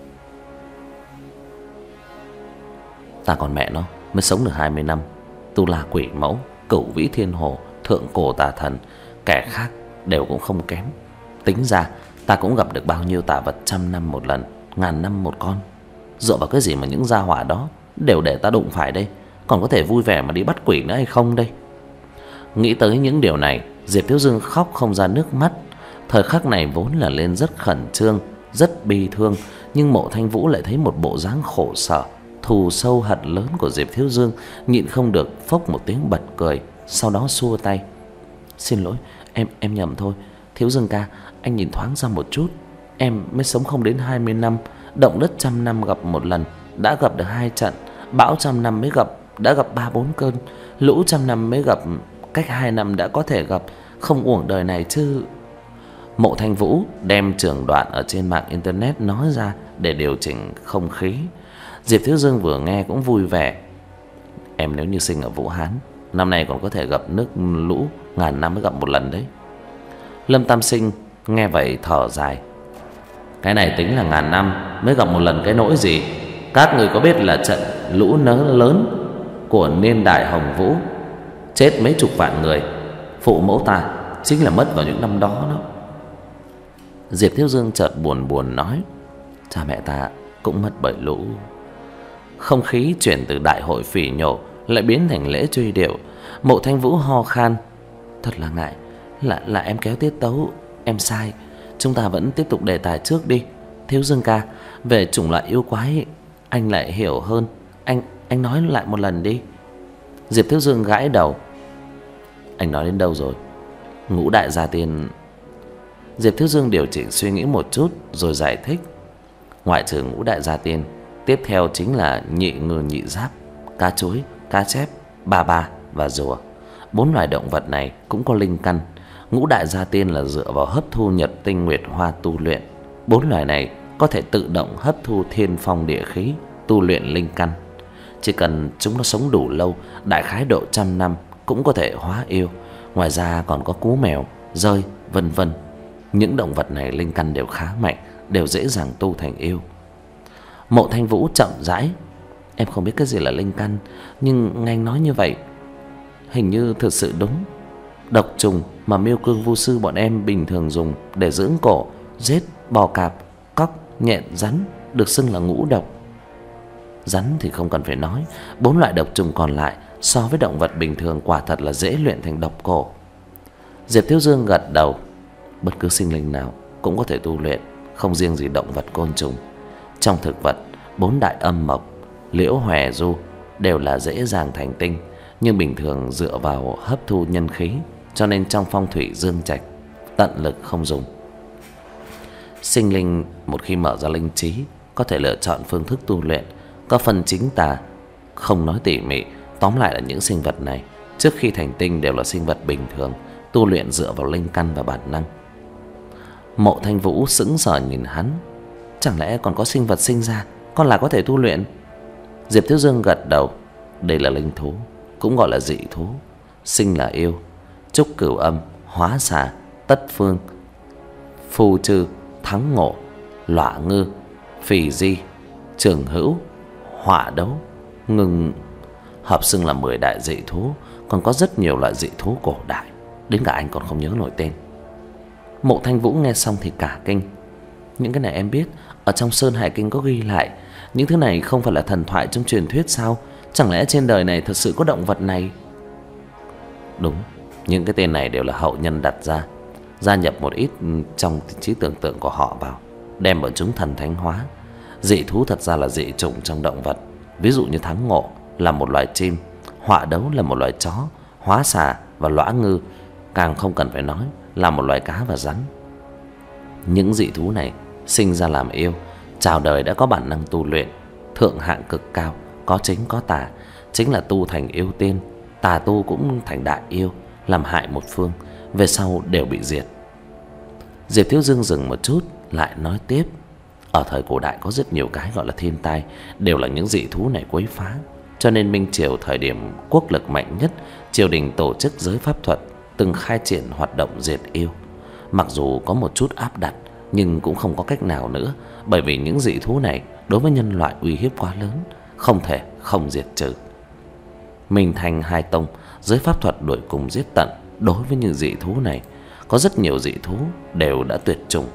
Ta còn mẹ nó mới sống được hai mươi năm, tu la quỷ mẫu, Cửu Vĩ Thiên Hồ, thượng cổ tà thần, kẻ khác đều cũng không kém. Tính ra ta cũng gặp được bao nhiêu tà vật trăm năm một lần, ngàn năm một con. Dựa vào cái gì mà những gia hỏa đó đều để ta đụng phải đây? Còn có thể vui vẻ mà đi bắt quỷ nữa hay không đây? Nghĩ tới những điều này, Diệp Thiếu Dương khóc không ra nước mắt. Thời khắc này vốn là lên rất khẩn trương, rất bi thương, nhưng Mộ Thanh Vũ lại thấy một bộ dáng khổ sở, thù sâu hận lớn của Diệp Thiếu Dương, nhịn không được phốc một tiếng bật cười, sau đó xua tay. Xin lỗi, em em nhầm thôi. Thiếu Dương ca, anh nhìn thoáng ra một chút, em mới sống không đến hai mươi năm, động đất trăm năm gặp một lần, đã gặp được hai trận, bão trăm năm mới gặp, đã gặp ba bốn cơn, lũ trăm năm mới gặp, cách hai năm đã có thể gặp, không uổng đời này chứ. Mộ Thanh Vũ đem trường đoạn ở trên mạng internet nói ra để điều chỉnh không khí. Diệp Thiếu Dương vừa nghe cũng vui vẻ. Em nếu như sinh ở Vũ Hán, năm nay còn có thể gặp nước lũ ngàn năm mới gặp một lần đấy. Lâm Tam Sinh nghe vậy thở dài. Cái này tính là ngàn năm mới gặp một lần cái nỗi gì? Các người có biết là trận lũ nớ lớn của niên đại Hồng Vũ chết mấy chục vạn người, phụ mẫu ta chính là mất vào những năm đó đó. Diệp Thiếu Dương chợt buồn buồn nói, cha mẹ ta cũng mất bởi lũ. Không khí chuyển từ đại hội phỉ nhổ lại biến thành lễ truy điệu. Mộ Thanh Vũ ho khan, thật là ngại, là là em kéo tiết tấu, em sai. Chúng ta vẫn tiếp tục đề tài trước đi. Thiếu Dương ca, về chủng loại yêu quái anh lại hiểu hơn, anh anh nói lại một lần đi. Diệp Thiếu Dương gãi đầu. Anh nói đến đâu rồi? Ngũ đại gia tiên. Diệp Thiếu Dương điều chỉnh suy nghĩ một chút rồi giải thích. Ngoại trừ ngũ đại gia tiên, tiếp theo chính là nhị ngư nhị giáp, cá chối, cá chép, ba ba và rùa. Bốn loài động vật này cũng có linh căn. Ngũ đại gia tiên là dựa vào hấp thu nhật tinh nguyệt hoa tu luyện. Bốn loài này có thể tự động hấp thu thiên phong địa khí, tu luyện linh căn. Chỉ cần chúng nó sống đủ lâu, đại khái độ trăm năm, cũng có thể hóa yêu. Ngoài ra còn có cú mèo, dơi, vân vân. Những động vật này linh căn đều khá mạnh, đều dễ dàng tu thành yêu. Mộ Thanh Vũ chậm rãi. Em không biết cái gì là linh căn, nhưng nghe anh nói như vậy hình như thực sự đúng. Độc trùng mà Miêu Cương Vu sư bọn em bình thường dùng để dưỡng cổ, giết bò cạp, cóc, nhện, rắn được xưng là ngũ độc. Rắn thì không cần phải nói, bốn loại độc trùng còn lại so với động vật bình thường quả thật là dễ luyện thành độc cổ. Diệp Thiếu Dương gật đầu. Bất cứ sinh linh nào cũng có thể tu luyện, không riêng gì động vật côn trùng. Trong thực vật, bốn đại âm mộc, liễu hòe du đều là dễ dàng thành tinh, nhưng bình thường dựa vào hấp thu nhân khí, cho nên trong phong thủy dương trạch tận lực không dùng. Sinh linh một khi mở ra linh trí, có thể lựa chọn phương thức tu luyện, có phần chính tà, không nói tỉ mỉ. Tóm lại là những sinh vật này trước khi thành tinh đều là sinh vật bình thường, tu luyện dựa vào linh căn và bản năng. Mộ Thanh Vũ sững sờ nhìn hắn. Chẳng lẽ còn có sinh vật sinh ra con là có thể tu luyện? Diệp Thiếu Dương gật đầu. Đây là linh thú, cũng gọi là dị thú. Sinh là yêu, trúc cửu âm, hóa xà, tất phương, phù trừ, thắng ngộ, lọa ngư, phì di, trường hữu, họa đấu, ngừng, hợp xưng là mười đại dị thú. Còn có rất nhiều loại dị thú cổ đại, đến cả anh còn không nhớ nổi tên. Mộ Thanh Vũ nghe xong thì cả kinh. Những cái này em biết, ở trong Sơn Hải Kinh có ghi lại. Những thứ này không phải là thần thoại trong truyền thuyết sao? Chẳng lẽ trên đời này thật sự có động vật này? Đúng, những cái tên này đều là hậu nhân đặt ra, gia nhập một ít trong trí tưởng tượng của họ vào, đem bọn chúng thần thánh hóa. Dị thú thật ra là dị chủng trong động vật. Ví dụ như thắng ngộ là một loài chim, họa đấu là một loài chó, hóa xà và lõa ngư, càng không cần phải nói, là một loài cá và rắn. Những dị thú này sinh ra làm yêu, chào đời đã có bản năng tu luyện, thượng hạng cực cao, có chính có tà, chính là tu thành yêu tiên. Tà tu cũng thành đại yêu, làm hại một phương, về sau đều bị diệt. Diệp Thiếu Dương dừng một chút, lại nói tiếp. Ở thời cổ đại có rất nhiều cái gọi là thiên tai, đều là những dị thú này quấy phá. Cho nên Minh Triều thời điểm quốc lực mạnh nhất, triều đình tổ chức giới pháp thuật, từng khai triển hoạt động diệt yêu. Mặc dù có một chút áp đặt, nhưng cũng không có cách nào nữa, bởi vì những dị thú này đối với nhân loại uy hiếp quá lớn, không thể không diệt trừ. Minh Thanh hai tông giới pháp thuật đuổi cùng giết tận. Đối với những dị thú này, có rất nhiều dị thú đều đã tuyệt chủng,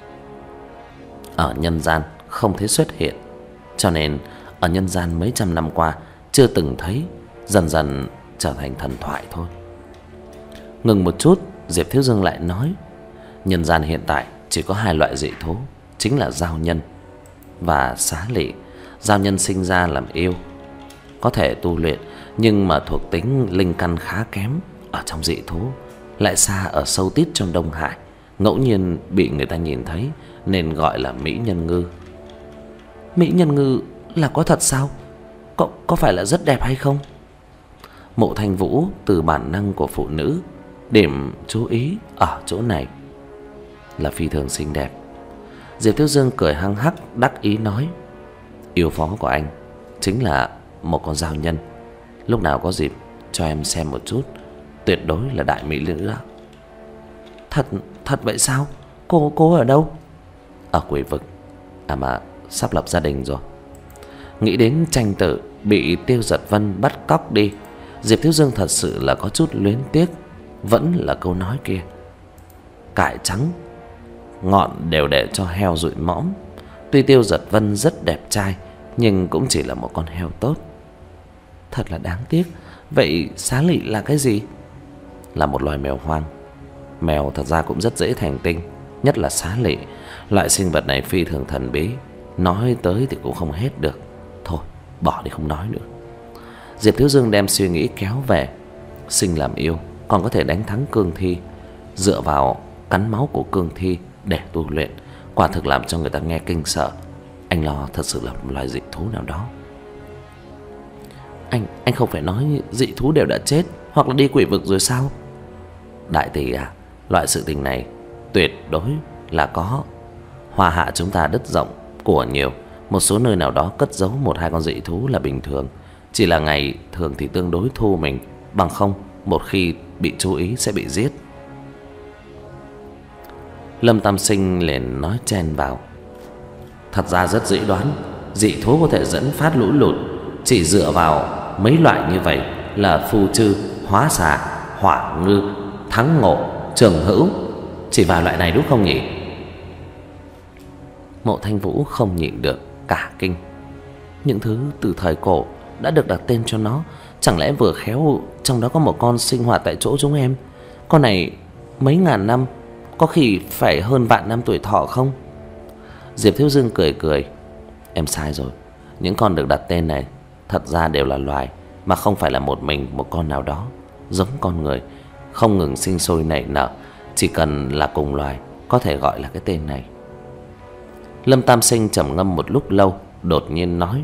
ở nhân gian không thấy xuất hiện, cho nên ở nhân gian mấy trăm năm qua chưa từng thấy, dần dần trở thành thần thoại thôi. Ngừng một chút, Diệp Thiếu Dương lại nói, nhân gian hiện tại chỉ có hai loại dị thú, chính là giao nhân và xá lị. Giao nhân sinh ra làm yêu, có thể tu luyện, nhưng mà thuộc tính linh căn khá kém. Ở trong dị thú, lại xa ở sâu tít trong Đông Hải, ngẫu nhiên bị người ta nhìn thấy nên gọi là mỹ nhân ngư. Mỹ nhân ngư là có thật sao? Có, có phải là rất đẹp hay không? Mộ Thanh Vũ từ bản năng của phụ nữ, điểm chú ý ở chỗ này là phi thường xinh đẹp. Diệp Thiếu Dương cười hăng hắc đắc ý nói: yêu phó của anh chính là một con giao nhân. Lúc nào có dịp cho em xem một chút, tuyệt đối là đại mỹ nữ đó. Thật, thật vậy sao? Cô, cô ở đâu? Ở Quỷ Vực. À mà sắp lập gia đình rồi. Nghĩ đến tranh tử bị Tiêu Giật Vân bắt cóc đi, Diệp Thiếu Dương thật sự là có chút luyến tiếc. Vẫn là câu nói kia: cải trắng ngọn đều để cho heo dụi mõm. Tuy Tiêu Giật Vân rất đẹp trai, nhưng cũng chỉ là một con heo tốt. Thật là đáng tiếc. Vậy xá lị là cái gì? Là một loài mèo hoang. Mèo thật ra cũng rất dễ thành tinh, nhất là xá lị. Loại sinh vật này phi thường thần bí, nói tới thì cũng không hết được. Thôi bỏ đi không nói nữa. Diệp Thiếu Dương đem suy nghĩ kéo về. Sinh làm yêu còn có thể đánh thắng cương thi, dựa vào cắn máu của cương thi để tu luyện, quả thực làm cho người ta nghe kinh sợ. Anh lo thật sự là một loài dị thú nào đó. Anh anh không phải nói dị thú đều đã chết hoặc là đi Quỷ Vực rồi sao? Đại tỷ à, loại sự tình này tuyệt đối là có. Hoa hạ chúng ta đất rộng của nhiều, một số nơi nào đó cất giấu một hai con dị thú là bình thường. Chỉ là ngày thường thì tương đối thu mình, bằng không một khi bị chú ý sẽ bị giết. Lâm Tam Sinh liền nói chen vào: thật ra rất dễ đoán, dị thú có thể dẫn phát lũ lụt. Chỉ dựa vào mấy loại như vậy là phù trư, hóa xà, hỏa ngư, thắng ngộ, trường hữu. Chỉ vài loại này đúng không nhỉ? Mộ Thanh Vũ không nhịn được cả kinh. Những thứ từ thời cổ đã được đặt tên cho nó, chẳng lẽ vừa khéo trong đó có một con sinh hoạt tại chỗ chúng em? Con này mấy ngàn năm, có khi phải hơn vạn năm tuổi thọ không? Diệp Thiếu Dương cười cười: em sai rồi. Những con được đặt tên này thật ra đều là loài, mà không phải là một mình một con nào đó. Giống con người, không ngừng sinh sôi nảy nở. Chỉ cần là cùng loài có thể gọi là cái tên này. Lâm Tam Sinh trầm ngâm một lúc lâu, đột nhiên nói: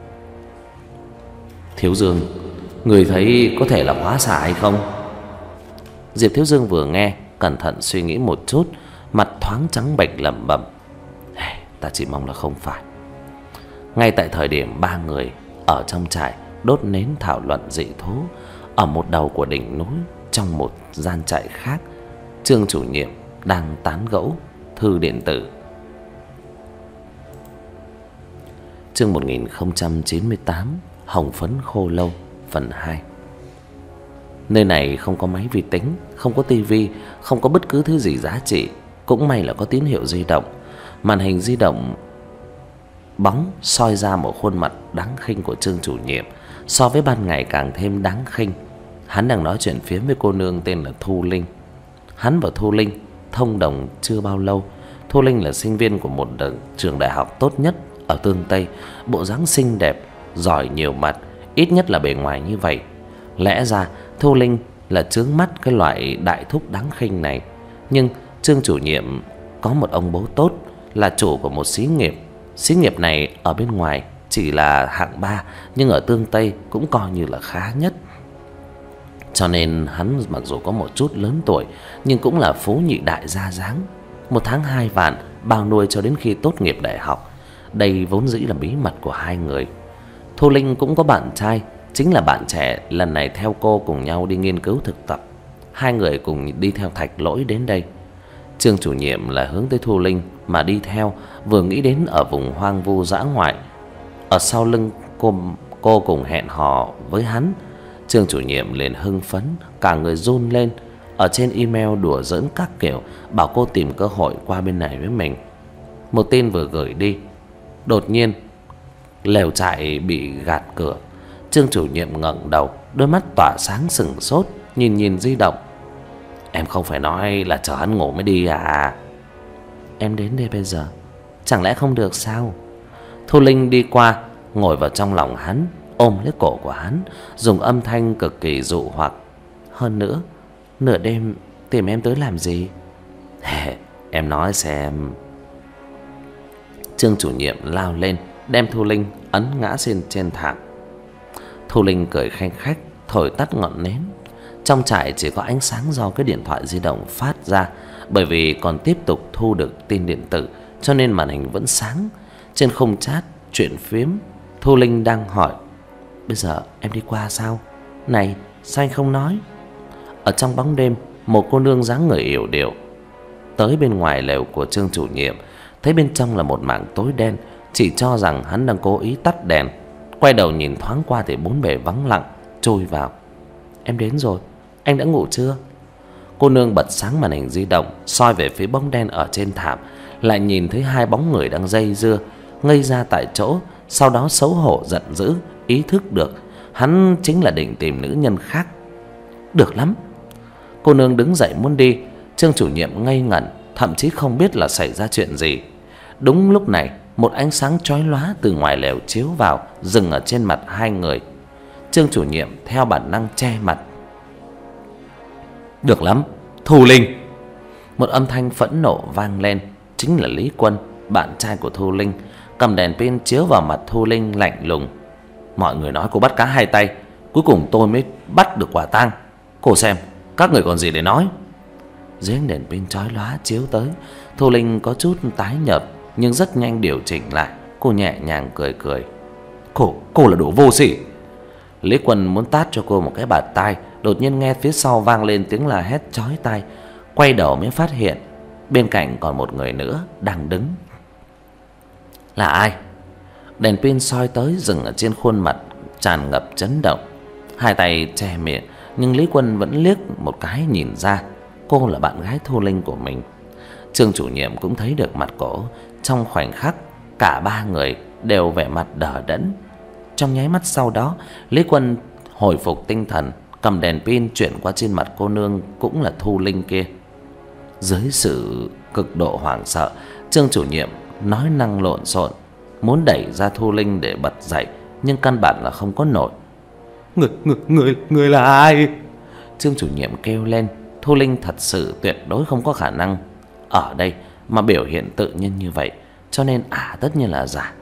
Thiếu Dương, người thấy có thể là hóa xà hay không? Diệp Thiếu Dương vừa nghe, cẩn thận suy nghĩ một chút, mặt thoáng trắng bệch lẩm bẩm: ta chỉ mong là không phải. Ngay tại thời điểm ba người ở trong trại đốt nến thảo luận dị thú, ở một đầu của đỉnh núi, trong một gian trại khác, Trương chủ nhiệm đang tán gẫu thư điện tử. Chương một nghìn không trăm chín mươi tám, Hồng Phấn Khô Lâu phần hai. Nơi này không có máy vi tính, không có tivi, không có bất cứ thứ gì giá trị. Cũng may là có tín hiệu di động. Màn hình di động bóng soi ra một khuôn mặt đáng khinh của Trương chủ nhiệm, so với ban ngày càng thêm đáng khinh. Hắn đang nói chuyện phiếm với cô nương tên là Thu Linh. Hắn và Thu Linh thông đồng chưa bao lâu. Thu Linh là sinh viên của một trường đại học tốt nhất ở Tương Tây, bộ dáng xinh đẹp, giỏi nhiều mặt, ít nhất là bề ngoài như vậy. Lẽ ra Thu Linh là chướng mắt cái loại đại thúc đáng khinh này, nhưng Trương chủ nhiệm có một ông bố tốt, là chủ của một xí nghiệp. Xí nghiệp này ở bên ngoài chỉ là hạng ba, nhưng ở Tương Tây cũng coi như là khá nhất. Cho nên hắn mặc dù có một chút lớn tuổi, nhưng cũng là phú nhị đại gia dáng. Một tháng hai vạn, bao nuôi cho đến khi tốt nghiệp đại học. Đây vốn dĩ là bí mật của hai người. Thu Linh cũng có bạn trai, chính là bạn trẻ lần này theo cô cùng nhau đi nghiên cứu thực tập. Hai người cùng đi theo Thạch Lỗi đến đây. Trương chủ nhiệm là hướng tới Thu Linh mà đi theo, vừa nghĩ đến ở vùng hoang vu dã ngoại, ở sau lưng cô cô cùng hẹn hò với hắn. Trương chủ nhiệm liền hưng phấn, cả người run lên. Ở trên email đùa giỡn các kiểu, bảo cô tìm cơ hội qua bên này với mình. Một tin vừa gửi đi, đột nhiên lều trại bị gạt cửa. Trương chủ nhiệm ngẩng đầu, đôi mắt tỏa sáng sửng sốt, nhìn nhìn di động. Em không phải nói là chờ hắn ngủ mới đi à? Em đến đây bây giờ, chẳng lẽ không được sao? Thu Linh đi qua, ngồi vào trong lòng hắn, ôm lấy cổ của hắn, dùng âm thanh cực kỳ dụ hoặc: "Hơn nữa, nửa đêm tìm em tới làm gì?" "Em nói xem." Trương chủ nhiệm lao lên, đem Thu Linh ấn ngã trên trên thảm. Thu Linh cười khanh khách, thổi tắt ngọn nến. Trong trại chỉ có ánh sáng do cái điện thoại di động phát ra, bởi vì còn tiếp tục thu được tin điện tử, cho nên màn hình vẫn sáng. Trên khung chat chuyện phiếm, Thu Linh đang hỏi: "Bây giờ em đi qua sao? Này, sao anh không nói?" Ở trong bóng đêm, một cô nương dáng người yểu điệu tới bên ngoài lều của Trương chủ nhiệm, thấy bên trong là một mảng tối đen, chỉ cho rằng hắn đang cố ý tắt đèn. Quay đầu nhìn thoáng qua thì bốn bề vắng lặng, trôi vào: "Em đến rồi, anh đã ngủ chưa?" Cô nương bật sáng màn hình di động, soi về phía bóng đen ở trên thảm, lại nhìn thấy hai bóng người đang dây dưa, ngây ra tại chỗ. Sau đó xấu hổ giận dữ, ý thức được hắn chính là định tìm nữ nhân khác. "Được lắm." Cô nương đứng dậy muốn đi. Trương chủ nhiệm ngây ngẩn, thậm chí không biết là xảy ra chuyện gì. Đúng lúc này, một ánh sáng chói lóa từ ngoài lều chiếu vào, dừng ở trên mặt hai người. Trương chủ nhiệm theo bản năng che mặt. "Được lắm, Thu Linh." Một âm thanh phẫn nộ vang lên, chính là Lý Quân, bạn trai của Thu Linh, cầm đèn pin chiếu vào mặt Thu Linh lạnh lùng: "Mọi người nói cô bắt cá hai tay, cuối cùng tôi mới bắt được quả tang. Cô xem, các người còn gì để nói?" Dưới ánh đèn pin chói lóa chiếu tới, Thu Linh có chút tái nhợt, nhưng rất nhanh điều chỉnh lại. Cô nhẹ nhàng cười cười: "Cô, cô là đồ vô sỉ." Lý Quân muốn tát cho cô một cái bạt tai, đột nhiên nghe phía sau vang lên tiếng la hét chói tai. Quay đầu mới phát hiện bên cạnh còn một người nữa đang đứng. Là ai? Đèn pin soi tới dừng ở trên khuôn mặt tràn ngập chấn động. Hai tay che miệng, nhưng Lý Quân vẫn liếc một cái nhìn ra cô là bạn gái Thu Linh của mình. Trương chủ nhiệm cũng thấy được mặt cổ. Trong khoảnh khắc, cả ba người đều vẻ mặt đờ đẫn. Trong nháy mắt sau đó, Lý Quân hồi phục tinh thần, cầm đèn pin chuyển qua trên mặt cô nương cũng là Thu Linh kia. Dưới sự cực độ hoảng sợ, Trương chủ nhiệm nói năng lộn xộn, muốn đẩy ra Thu Linh để bật dậy, nhưng căn bản là không có nổi. Người, người, người, người là ai? Trương chủ nhiệm kêu lên. Thu Linh thật sự tuyệt đối không có khả năng ở đây mà biểu hiện tự nhiên như vậy, cho nên ả à, tất nhiên là giả.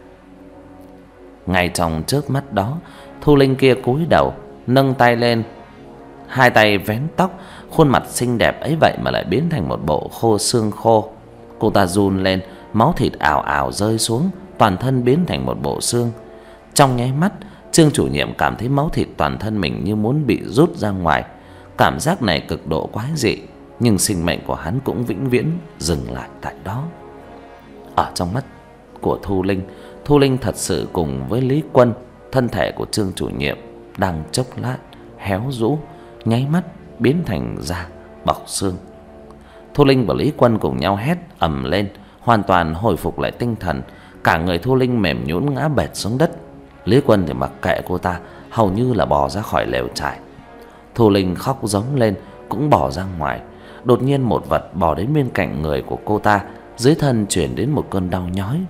Ngay trong chớp mắt đó, Thu Linh kia cúi đầu, nâng tay lên, hai tay vén tóc, khuôn mặt xinh đẹp ấy vậy mà lại biến thành một bộ khô xương khô. Cô ta run lên, máu thịt ào ào rơi xuống, toàn thân biến thành một bộ xương. Trong nháy mắt, Trương chủ nhiệm cảm thấy máu thịt toàn thân mình như muốn bị rút ra ngoài. Cảm giác này cực độ quái dị, nhưng sinh mệnh của hắn cũng vĩnh viễn dừng lại tại đó. Ở trong mắt của Thu Linh, Thu Linh thật sự cùng với Lý Quân, thân thể của Trương chủ nhiệm đang chốc lát héo rũ, nháy mắt biến thành da bọc xương. Thu Linh và Lý Quân cùng nhau hét ầm lên, hoàn toàn hồi phục lại tinh thần. Cả người Thu Linh mềm nhũn ngã bệt xuống đất. Lý Quân thì mặc kệ cô ta, hầu như là bò ra khỏi lều trại. Thu Linh khóc giống lên, cũng bò ra ngoài. Đột nhiên một vật bò đến bên cạnh người của cô ta, dưới thân truyền đến một cơn đau nhói.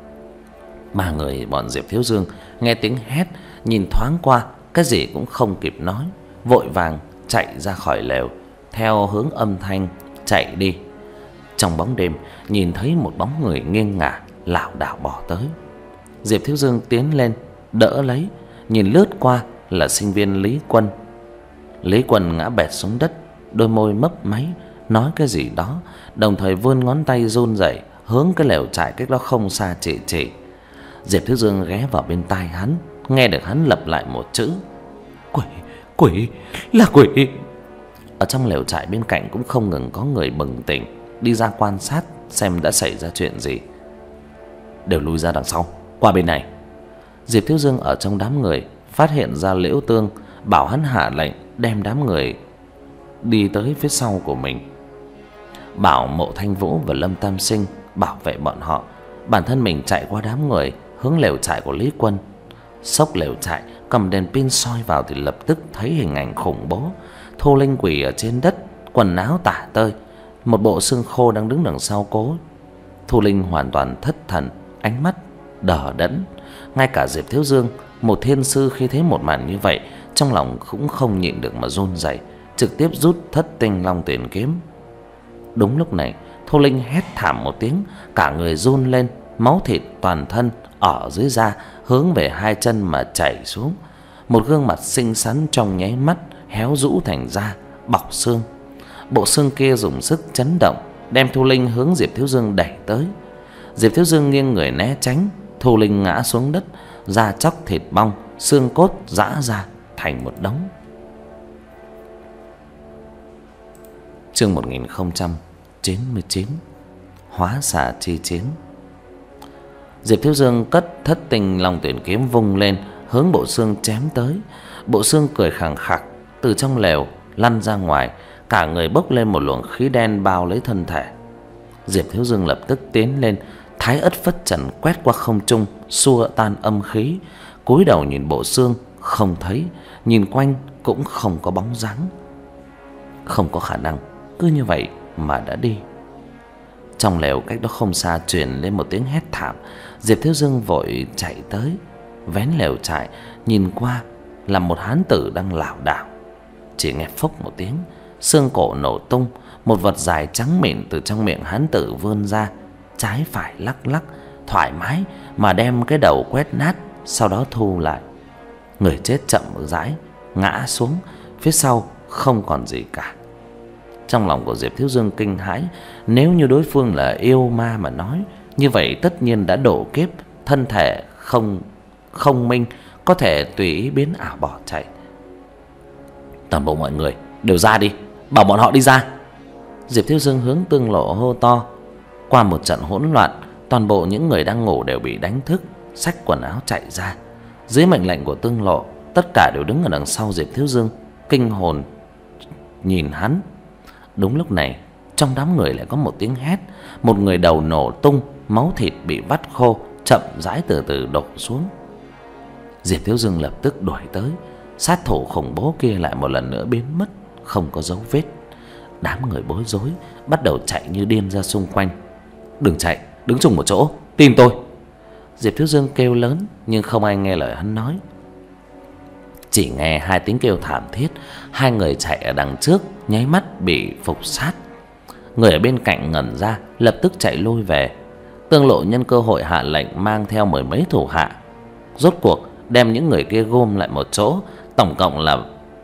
Ba người bọn Diệp Thiếu Dương nghe tiếng hét, nhìn thoáng qua, cái gì cũng không kịp nói, vội vàng chạy ra khỏi lều, theo hướng âm thanh chạy đi. Trong bóng đêm, nhìn thấy một bóng người nghiêng ngả lảo đảo bỏ tới. Diệp Thiếu Dương tiến lên đỡ lấy, nhìn lướt qua là sinh viên Lý Quân. Lý Quân ngã bệt xuống đất, đôi môi mấp máy nói cái gì đó, đồng thời vươn ngón tay run rẩy hướng cái lều trại cách đó không xa chỉ chỉ. Diệp Thiếu Dương ghé vào bên tai hắn, nghe được hắn lặp lại một chữ: "Quỷ, quỷ, là quỷ." Ở trong lều trại bên cạnh cũng không ngừng có người bừng tỉnh, đi ra quan sát xem đã xảy ra chuyện gì. Đều lui ra đằng sau, qua bên này. Diệp Thiếu Dương ở trong đám người phát hiện ra Liễu Tương, bảo hắn hạ lệnh đem đám người đi tới phía sau của mình, bảo Mộ Thanh Vũ và Lâm Tam Sinh bảo vệ bọn họ. Bản thân mình chạy qua đám người hướng lều trại của Lý Quân. Xốc lều trại, cầm đèn pin soi vào thì lập tức thấy hình ảnh khủng bố. Thu Linh quỳ ở trên đất, quần áo tả tơi, một bộ xương khô đang đứng đằng sau cô. Thu Linh hoàn toàn thất thần, ánh mắt đờ đẫn. Ngay cả Diệp Thiếu Dương, một thiên sư, khi thấy một màn như vậy, trong lòng cũng không nhịn được mà run rẩy, trực tiếp rút Thất Tinh Long Tuyển kiếm. Đúng lúc này, Thu Linh hét thảm một tiếng, cả người run lên, máu thịt toàn thân ở dưới da hướng về hai chân mà chảy xuống. Một gương mặt xinh xắn trong nháy mắt héo rũ thành da, bọc xương. Bộ xương kia dùng sức chấn động, đem Thu Linh hướng Diệp Thiếu Dương đẩy tới. Diệp Thiếu Dương nghiêng người né tránh, Thu Linh ngã xuống đất, da chóc thịt bong, xương cốt rã ra thành một đống. Chương một nghìn không trăm chín mươi chín. Hóa xà chi chiến. Diệp Thiếu Dương cất Thất Tinh Long Tuyển kiếm vung lên, hướng bộ xương chém tới. Bộ xương cười khẳng khặc từ trong lều lăn ra ngoài, cả người bốc lên một luồng khí đen bao lấy thân thể. Diệp Thiếu Dương lập tức tiến lên, Thái Ất Phất Trần quét qua không trung, xua tan âm khí. Cúi đầu nhìn bộ xương không thấy, nhìn quanh cũng không có bóng dáng. Không có khả năng cứ như vậy mà đã đi. Trong lều cách đó không xa truyền lên một tiếng hét thảm. Diệp Thiếu Dương vội chạy tới, vén lều trại, nhìn qua là một hán tử đang lảo đảo. Chỉ nghe phốc một tiếng, xương cổ nổ tung, một vật dài trắng mịn từ trong miệng hán tử vươn ra, trái phải lắc lắc thoải mái mà đem cái đầu quét nát, sau đó thu lại. Người chết chậm rãi ngã xuống, phía sau không còn gì cả. Trong lòng của Diệp Thiếu Dương kinh hãi, nếu như đối phương là yêu ma mà nói, như vậy tất nhiên đã độ kiếp, thân thể không không minh, có thể tùy ý biến ảo bỏ chạy. Toàn bộ mọi người đều ra đi, bảo bọn họ đi ra. Diệp Thiếu Dương hướng Tương Lộ hô to. Qua một trận hỗn loạn, toàn bộ những người đang ngủ đều bị đánh thức, xách quần áo chạy ra. Dưới mệnh lệnh của Tương Lộ, tất cả đều đứng ở đằng sau Diệp Thiếu Dương, kinh hồn nhìn hắn. Đúng lúc này, trong đám người lại có một tiếng hét, một người đầu nổ tung, máu thịt bị vắt khô, chậm rãi từ từ đổ xuống. Diệp Thiếu Dương lập tức đuổi tới, sát thủ khủng bố kia lại một lần nữa biến mất, không có dấu vết. Đám người bối rối, bắt đầu chạy như điên ra xung quanh. Đừng chạy, đứng chung một chỗ, tin tôi. Diệp Thiếu Dương kêu lớn, nhưng không ai nghe lời hắn nói. Chỉ nghe hai tiếng kêu thảm thiết, hai người chạy ở đằng trước nháy mắt bị phục sát. Người ở bên cạnh ngẩn ra, lập tức chạy lui về. Tương Lộ nhân cơ hội hạ lệnh mang theo mười mấy thủ hạ, rốt cuộc đem những người kia gom lại một chỗ, tổng cộng là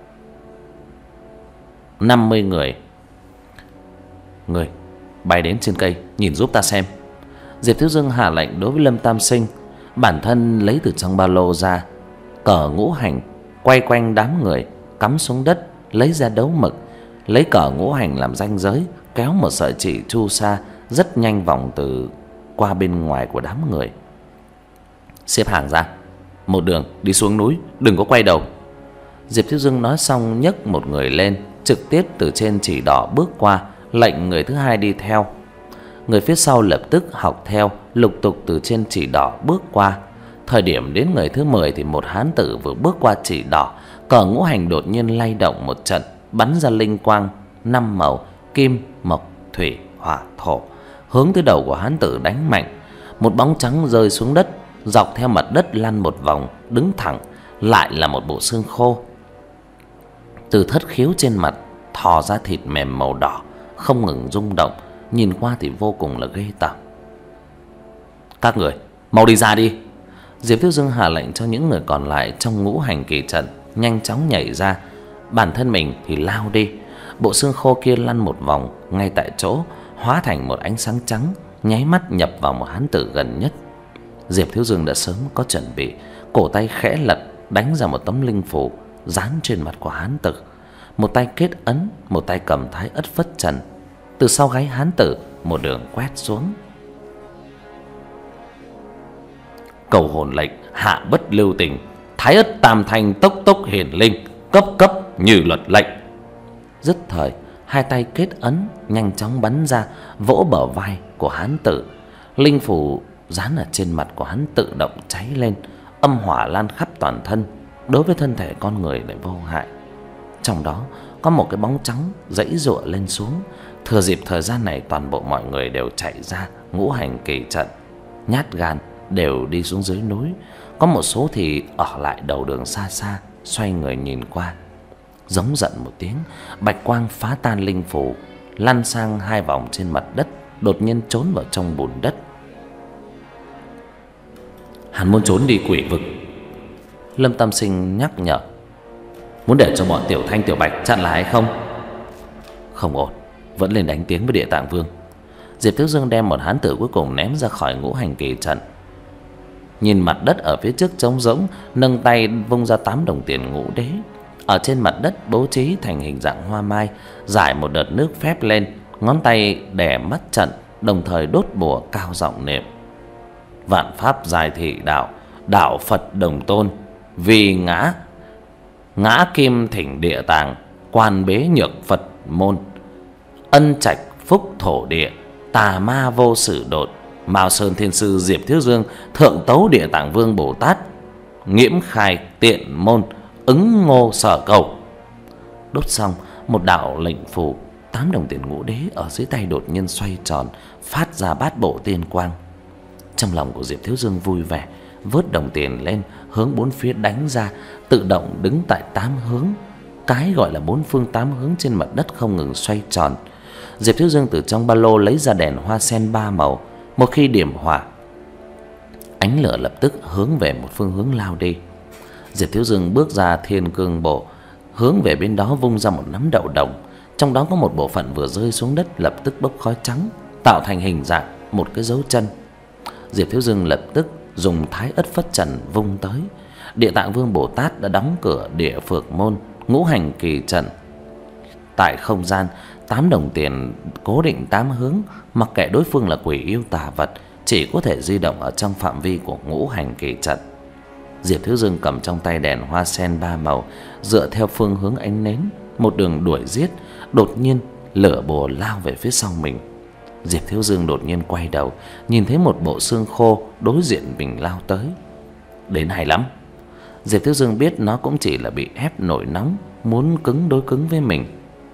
năm mươi người. Người bay đến trên cây nhìn giúp ta xem. Diệp Thiếu Dương hạ lệnh đối với Lâm Tam Sinh. Bản thân lấy từ trong ba lô ra cờ ngũ hành, quay quanh đám người, cắm xuống đất, lấy ra đấu mực, lấy cờ ngũ hành làm ranh giới, kéo một sợi chỉ chu sa rất nhanh vòng từ qua bên ngoài của đám người. Xếp hàng ra, một đường đi xuống núi, đừng có quay đầu. Diệp Thiếu Dương nói xong nhấc một người lên, trực tiếp từ trên chỉ đỏ bước qua, lệnh người thứ hai đi theo. Người phía sau lập tức học theo, lục tục từ trên chỉ đỏ bước qua. Thời điểm đến người thứ mười thì một hán tử vừa bước qua chỉ đỏ, cờ ngũ hành đột nhiên lay động một trận, bắn ra linh quang năm màu: kim, mộc, thủy, hỏa, thổ, hướng tới đầu của hán tử đánh mạnh. Một bóng trắng rơi xuống đất, dọc theo mặt đất lăn một vòng, đứng thẳng, lại là một bộ xương khô. Từ thất khiếu trên mặt thò ra thịt mềm màu đỏ, không ngừng rung động, nhìn qua thì vô cùng là ghê tởm. Các người mau đi ra đi. Diệp Thiếu Dương hạ lệnh cho những người còn lại trong ngũ hành kỳ trận nhanh chóng nhảy ra, bản thân mình thì lao đi. Bộ xương khô kia lăn một vòng ngay tại chỗ, hóa thành một ánh sáng trắng, nháy mắt nhập vào một hán tử gần nhất. Diệp Thiếu Dương đã sớm có chuẩn bị, cổ tay khẽ lật, đánh ra một tấm linh phù dán trên mặt của hán tử. Một tay kết ấn, một tay cầm Thái Ất Phất Trần, từ sau gáy hán tử một đường quét xuống. Cầu hồn lệnh hạ bất lưu tình, Thái Ất tam thanh tốc tốc hiển linh, cấp cấp như luật lệnh. Dứt thời, hai tay kết ấn nhanh chóng bắn ra, vỗ bờ vai của hán tử. Linh phù dán ở trên mặt của hắn tự động cháy lên, âm hỏa lan khắp toàn thân, đối với thân thể con người lại vô hại. Trong đó có một cái bóng trắng giãy giụa lên xuống. Thừa dịp thời gian này, toàn bộ mọi người đều chạy ra ngũ hành kỳ trận, nhát gan đều đi xuống dưới núi. Có một số thì ở lại đầu đường xa xa, xoay người nhìn qua. Giống giận một tiếng, bạch quang phá tan linh phủ, lăn sang hai vòng trên mặt đất, đột nhiên trốn vào trong bùn đất. Hắn muốn trốn đi quỷ vực. Lâm Tam Sinh nhắc nhở. Muốn để cho bọn Tiểu Thanh Tiểu Bạch chặn lại hay không? Không ổn, vẫn lên đánh tiếng với Địa Tạng Vương. Diệp Thiếu Dương đem một hán tử cuối cùng ném ra khỏi ngũ hành kỳ trận. Nhìn mặt đất ở phía trước trống rỗng, nâng tay vung ra tám đồng tiền ngũ đế. Ở trên mặt đất bố trí thành hình dạng hoa mai, rải một đợt nước phép lên, ngón tay đè mắt trận, đồng thời đốt bùa cao giọng niệm. Vạn pháp giải thị đạo, đạo Phật đồng tôn, vì ngã ngã kim thỉnh địa tàng, quan bế nhược Phật môn, ân trạch phúc thổ địa, tà ma vô sự đột, Mao Sơn Thiên Sư Diệp Thiếu Dương, thượng tấu Địa Tạng Vương Bồ Tát, nghiễm khai tiện môn, ứng ngô sở cầu. Đốt xong, một đạo lệnh phù, tám đồng tiền ngũ đế ở dưới tay đột nhiên xoay tròn, phát ra bát bộ tiên quang. Trong lòng của Diệp Thiếu Dương vui vẻ, vớt đồng tiền lên, hướng bốn phía đánh ra, tự động đứng tại tám hướng. Cái gọi là bốn phương tám hướng trên mặt đất không ngừng xoay tròn. Diệp Thiếu Dương từ trong ba lô lấy ra đèn hoa sen ba màu. Một khi điểm hỏa, ánh lửa lập tức hướng về một phương hướng lao đi. Diệp Thiếu Dương bước ra Thiên Cương Bộ, hướng về bên đó vung ra một nắm đậu đồng. Trong đó có một bộ phận vừa rơi xuống đất lập tức bốc khói trắng, tạo thành hình dạng một cái dấu chân. Diệp Thiếu Dương lập tức dùng Thái Ất Phất Trần vung tới. Địa Tạng Vương Bồ Tát đã đóng cửa địa phược môn, ngũ hành kỳ trận. Tại không gian, tám đồng tiền cố định tám hướng, mặc kệ đối phương là quỷ yêu tà vật, chỉ có thể di động ở trong phạm vi của ngũ hành kỳ trận. Diệp Thiếu Dương cầm trong tay đèn hoa sen ba màu, dựa theo phương hướng ánh nến, một đường đuổi giết. Đột nhiên lửa bùa lao về phía sau mình. Diệp Thiếu Dương đột nhiên quay đầu, nhìn thấy một bộ xương khô đối diện mình lao tới. Đến hay lắm. Diệp Thiếu Dương biết nó cũng chỉ là bị ép nổi nóng, muốn cứng đối cứng với mình.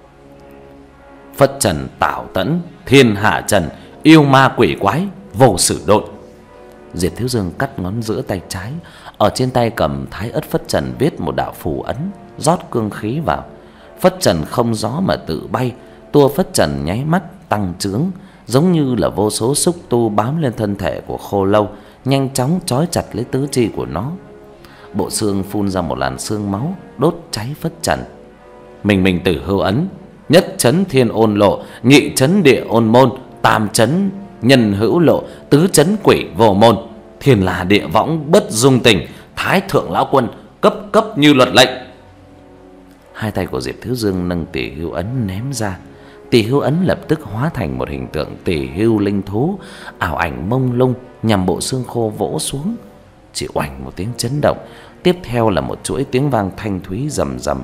Phất trần tạo tẫn, thiên hạ trần, yêu ma quỷ quái, vô sử độn. Diệp Thiếu Dương cắt ngón giữa tay trái, ở trên tay cầm Thái Ất Phất Trần viết một đạo phù ấn, rót cương khí vào. Phất trần không gió mà tự bay, tua phất trần nháy mắt tăng trướng, giống như là vô số xúc tu bám lên thân thể của khô lâu, nhanh chóng trói chặt lấy tứ chi của nó. Bộ xương phun ra một làn xương máu, đốt cháy phất trần. Mình mình tử hưu ấn, nhất chấn thiên ôn lộ, nhị chấn địa ôn môn, tam chấn nhân hữu lộ, tứ chấn quỷ vô môn, thiên là địa võng bất dung tình, thái thượng lão quân cấp cấp như luật lệnh. Hai tay của Diệp Thiếu Dương nâng tỷ hưu ấn ném ra. Tỷ hưu ấn lập tức hóa thành một hình tượng tỷ hưu linh thú, ảo ảnh mông lung nhằm bộ xương khô vỗ xuống. Chỉ oành một tiếng chấn động, tiếp theo là một chuỗi tiếng vang thanh thúy rầm rầm.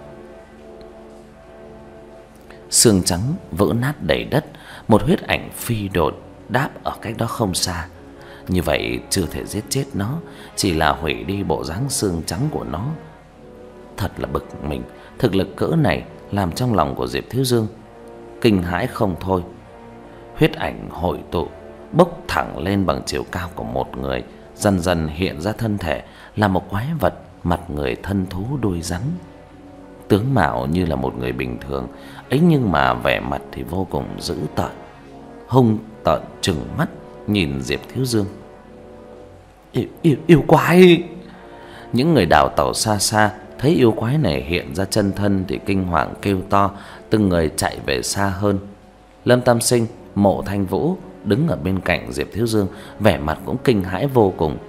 Xương trắng vỡ nát đầy đất, một huyết ảnh phi độn đáp ở cách đó không xa. Như vậy chưa thể giết chết nó, chỉ là hủy đi bộ dáng xương trắng của nó. Thật là bực mình, thực lực cỡ này làm trong lòng của Diệp Thiếu Dương kinh hãi không thôi. Huyết ảnh hội tụ, bốc thẳng lên bằng chiều cao của một người, dần dần hiện ra thân thể là một quái vật, mặt người thân thú đuôi rắn. Tướng mạo như là một người bình thường ấy, nhưng mà vẻ mặt thì vô cùng dữ tợn, hung tợn trừng mắt nhìn Diệp Thiếu Dương. Yêu, yêu, yêu quái! Những người đào tẩu xa xa thấy yêu quái này hiện ra chân thân thì kinh hoàng kêu to, từng người chạy về xa hơn. Lâm Tam Sinh, Mộ Thanh Vũ đứng ở bên cạnh Diệp Thiếu Dương, vẻ mặt cũng kinh hãi vô cùng.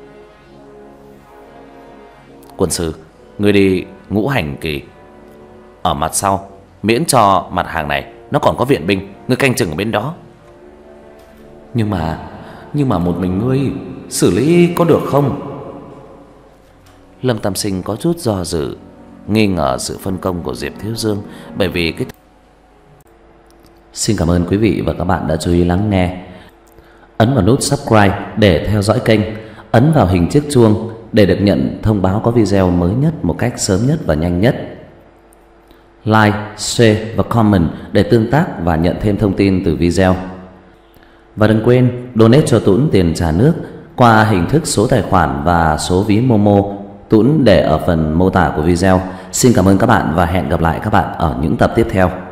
Quân sư, người đi ngũ hành kỳ ở mặt sau, miễn cho mặt hàng này nó còn có viện binh, ngươi canh chừng ở bên đó. Nhưng mà Nhưng mà một mình ngươi xử lý có được không? Lâm Tam Sinh có chút do dự, nghi ngờ sự phân công của Diệp Thiếu Dương, bởi vì cái... Xin cảm ơn quý vị và các bạn đã chú ý lắng nghe. Ấn vào nút subscribe để theo dõi kênh, ấn vào hình chiếc chuông để được nhận thông báo có video mới nhất một cách sớm nhất và nhanh nhất. Like, share và comment để tương tác và nhận thêm thông tin từ video. Và đừng quên donate cho Tuấn tiền trà nước qua hình thức số tài khoản và số ví Momo Tuấn để ở phần mô tả của video. Xin cảm ơn các bạn và hẹn gặp lại các bạn ở những tập tiếp theo.